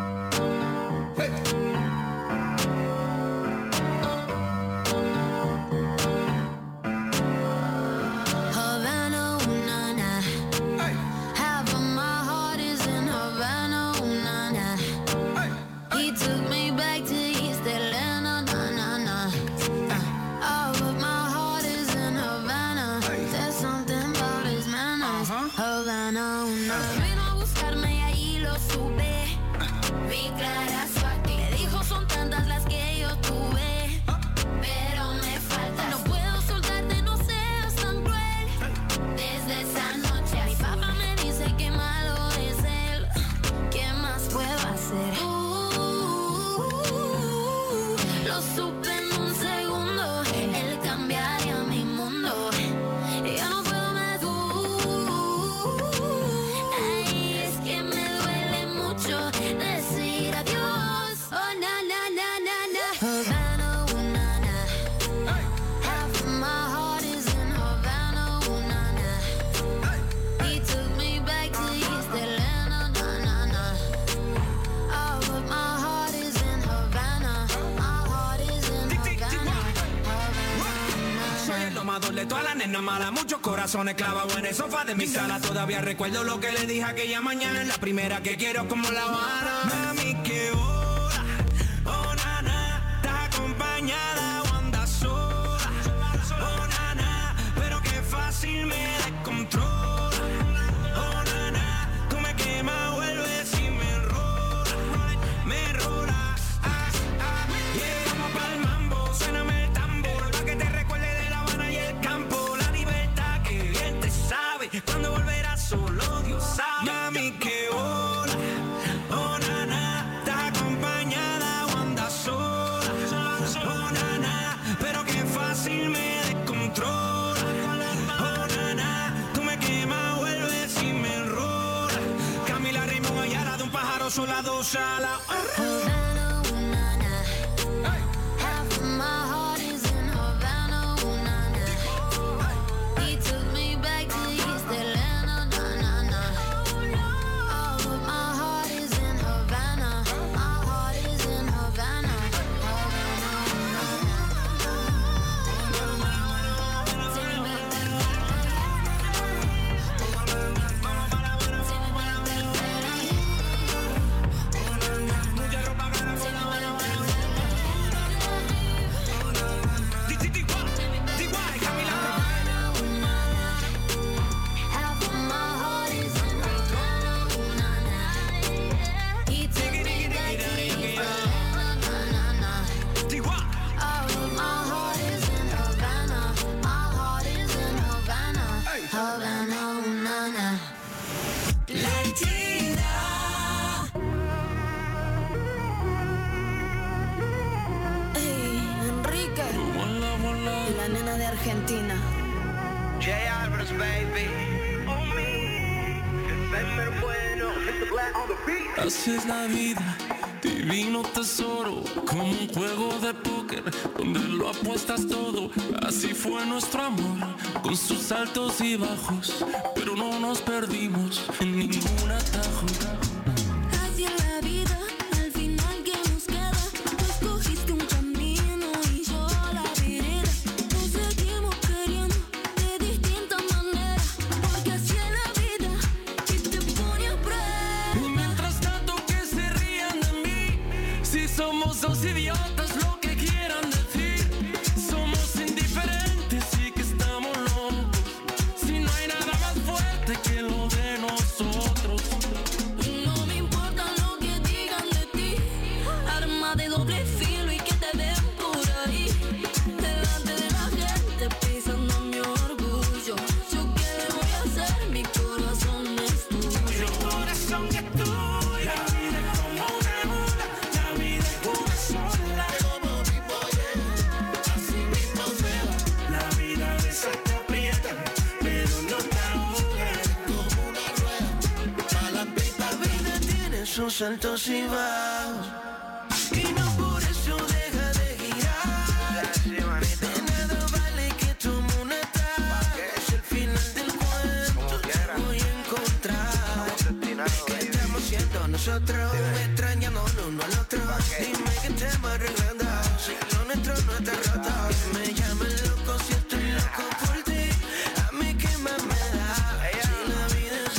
S7: Vino a buscarme y ahí lo supe. Vi clara su actitud. Me dijo son tantas las que yo tuve, pero me falta. No puedo soltarte, no seas tan cruel. Desde esa noche mi papá me dice que malo es él. ¿Qué más puedo hacer? Lo supe en un segundo. Él cambiaría mi mundo. Ya no puedo más. Decir adiós, oh na na na na na. Havana, ooh na na. Half of my heart is in Havana, ooh na na. He took me back to East Atlanta, na na na. Oh, but my heart is in Havana. My heart is in Havana.
S21: Soy el domador de todas las nenas malas, muchos corazones clavados en el sofá de mi sala. Todavía recuerdo lo que le dije aquella mañana. La primera que quiero como La Habana. Mami, que hola, oh nana, estás acompañada o andas sola. Oh nana, pero qué fácil me descontrola. Oh nana, tú me quemas, vuelves y me rola. Llegamos pa'l mambo, suéname el tambor, pa' que te recuerde de La Habana y el campo. La libertad que bien te sabe, cuando volverás solo Dios sabe. Mami, que hola, oh nana, estás acompañada o andas sola. Oh nana, pero qué fácil me descontrola. Oh nana, tú me quemas, vuelves y me enrola. Camila Rimón Ayala, de un pájaro sola, dos alas.
S7: Havana, ooh na na. Half of my heart is in Havana, ooh na na. He took me back to East Atlanta, na na na. Oh, but my heart is in Havana. My heart is in Havana. Havana, ooh na na. Argentina.
S18: J. Alvarez, baby.
S16: Así es la vida, divino tesoro, como un juego de póker donde lo apuestas todo. Así fue nuestro amor, con sus altos y bajos, pero no nos perdimos en ningún atajo.
S7: Así es la vida, al final que nos queda. Tú escogiste un camino y yo la vereda. Nos seguimos queriendo de distintas maneras, porque así es la vida y te pone a prueba.
S16: Y mientras tanto que se rían de mí, si somos dos idiotas, lo que quieran decir. Somos indiferentes y que estamos locos, si no hay nada más fuerte que lo de nosotros.
S7: No me importa lo que digan de ti, arma de doble filo y que te ven por ahí, delante de la gente pisando mi orgullo. Yo qué le voy a hacer, mi corazón es tuyo.
S16: Mi corazón es tuyo. La vida es como una mula, la vida es una sola.
S11: Como vivo ayer, así mismo se va.
S16: La vida a veces te aprieta, pero no te ahoga.
S11: Como una rueda, pa'lante.
S2: La vida tiene sus altos y bajos, y no por eso deja de girar. De nada vale que tome un ataque, es el final del cuento. Te voy a encontrar. ¿Qué estamos siendo nosotros? Extrañándonos uno al otro. Dime que te hemos arreglando, si lo nuestro no está roto. Me llaman loco si estoy loco por ti. A mí qué más me da, si la vida es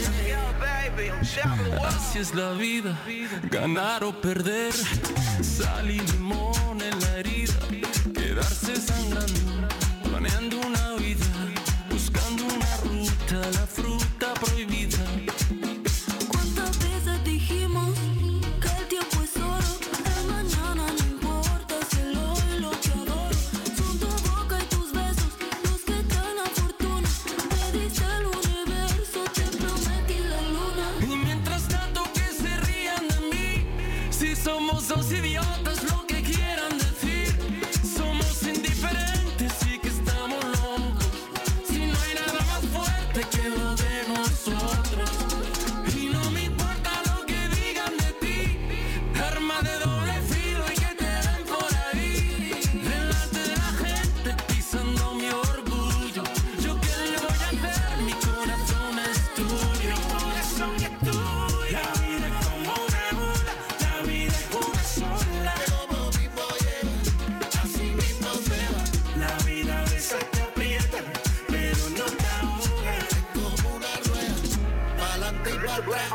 S2: así.
S16: Así es la vida, ganar o perder, sal y limón en la herida, quedarse sangrando, planeando una vida, buscando una ruta, la fruta prohibida.
S7: ¿Cuántas veces dijimos que el tiempo es oro? El mañana no importa, es el hoy lo que adoro. Son tu boca y tus besos los que traen la fortuna. Te diste el universo, te prometí la luna.
S16: Y mientras tanto que se rían de mí, si somos dos idiotas, lo que quieran decir. Somos indiferentes y que estamos locos, si no hay nada más fuerte que lo de nosotros. Y no me importa lo que digan de ti, arma de doble filo y que te den por ahí, delante de la gente pisando mi orgullo. Yo qué le voy a hacer, mi corazón es tuyo. Mi corazón es tuyo. La vida es como una mula, la vida es una sola.
S11: Como vivo ayer, así mismo se va.
S16: La vida a veces te aprieta, pero no te ahoga.
S11: Como una rueda, pa'lante y para atrás.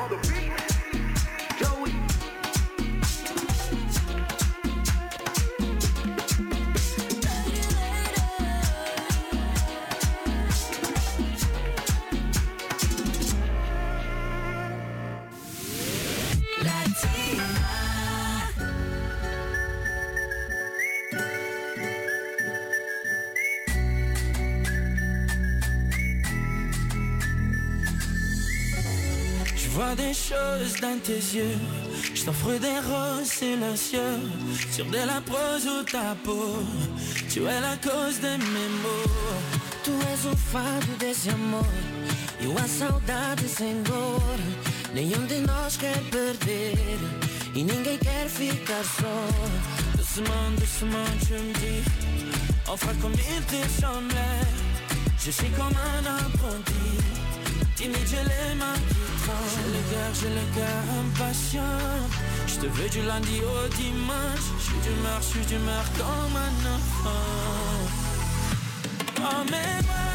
S16: Je vois des choses dans tes yeux, je t'offre des roses silencieux, sur de la prose ou ta peau, tu es la cause de mes maux.
S2: Tu és o fado desse amor e a saudade sem dor. Nenhum de nós quer perder e ninguém quer ficar só.
S16: Doucement, doucement, tu me dis, on fera comme il te semblait. Je suis comme un apprenti, timide, j'ai les mains qui tremblent. J'ai le cœur impatient, je te veux du lundi au dimanche. Je suis d'humeur comme un enfant. Emmène-moi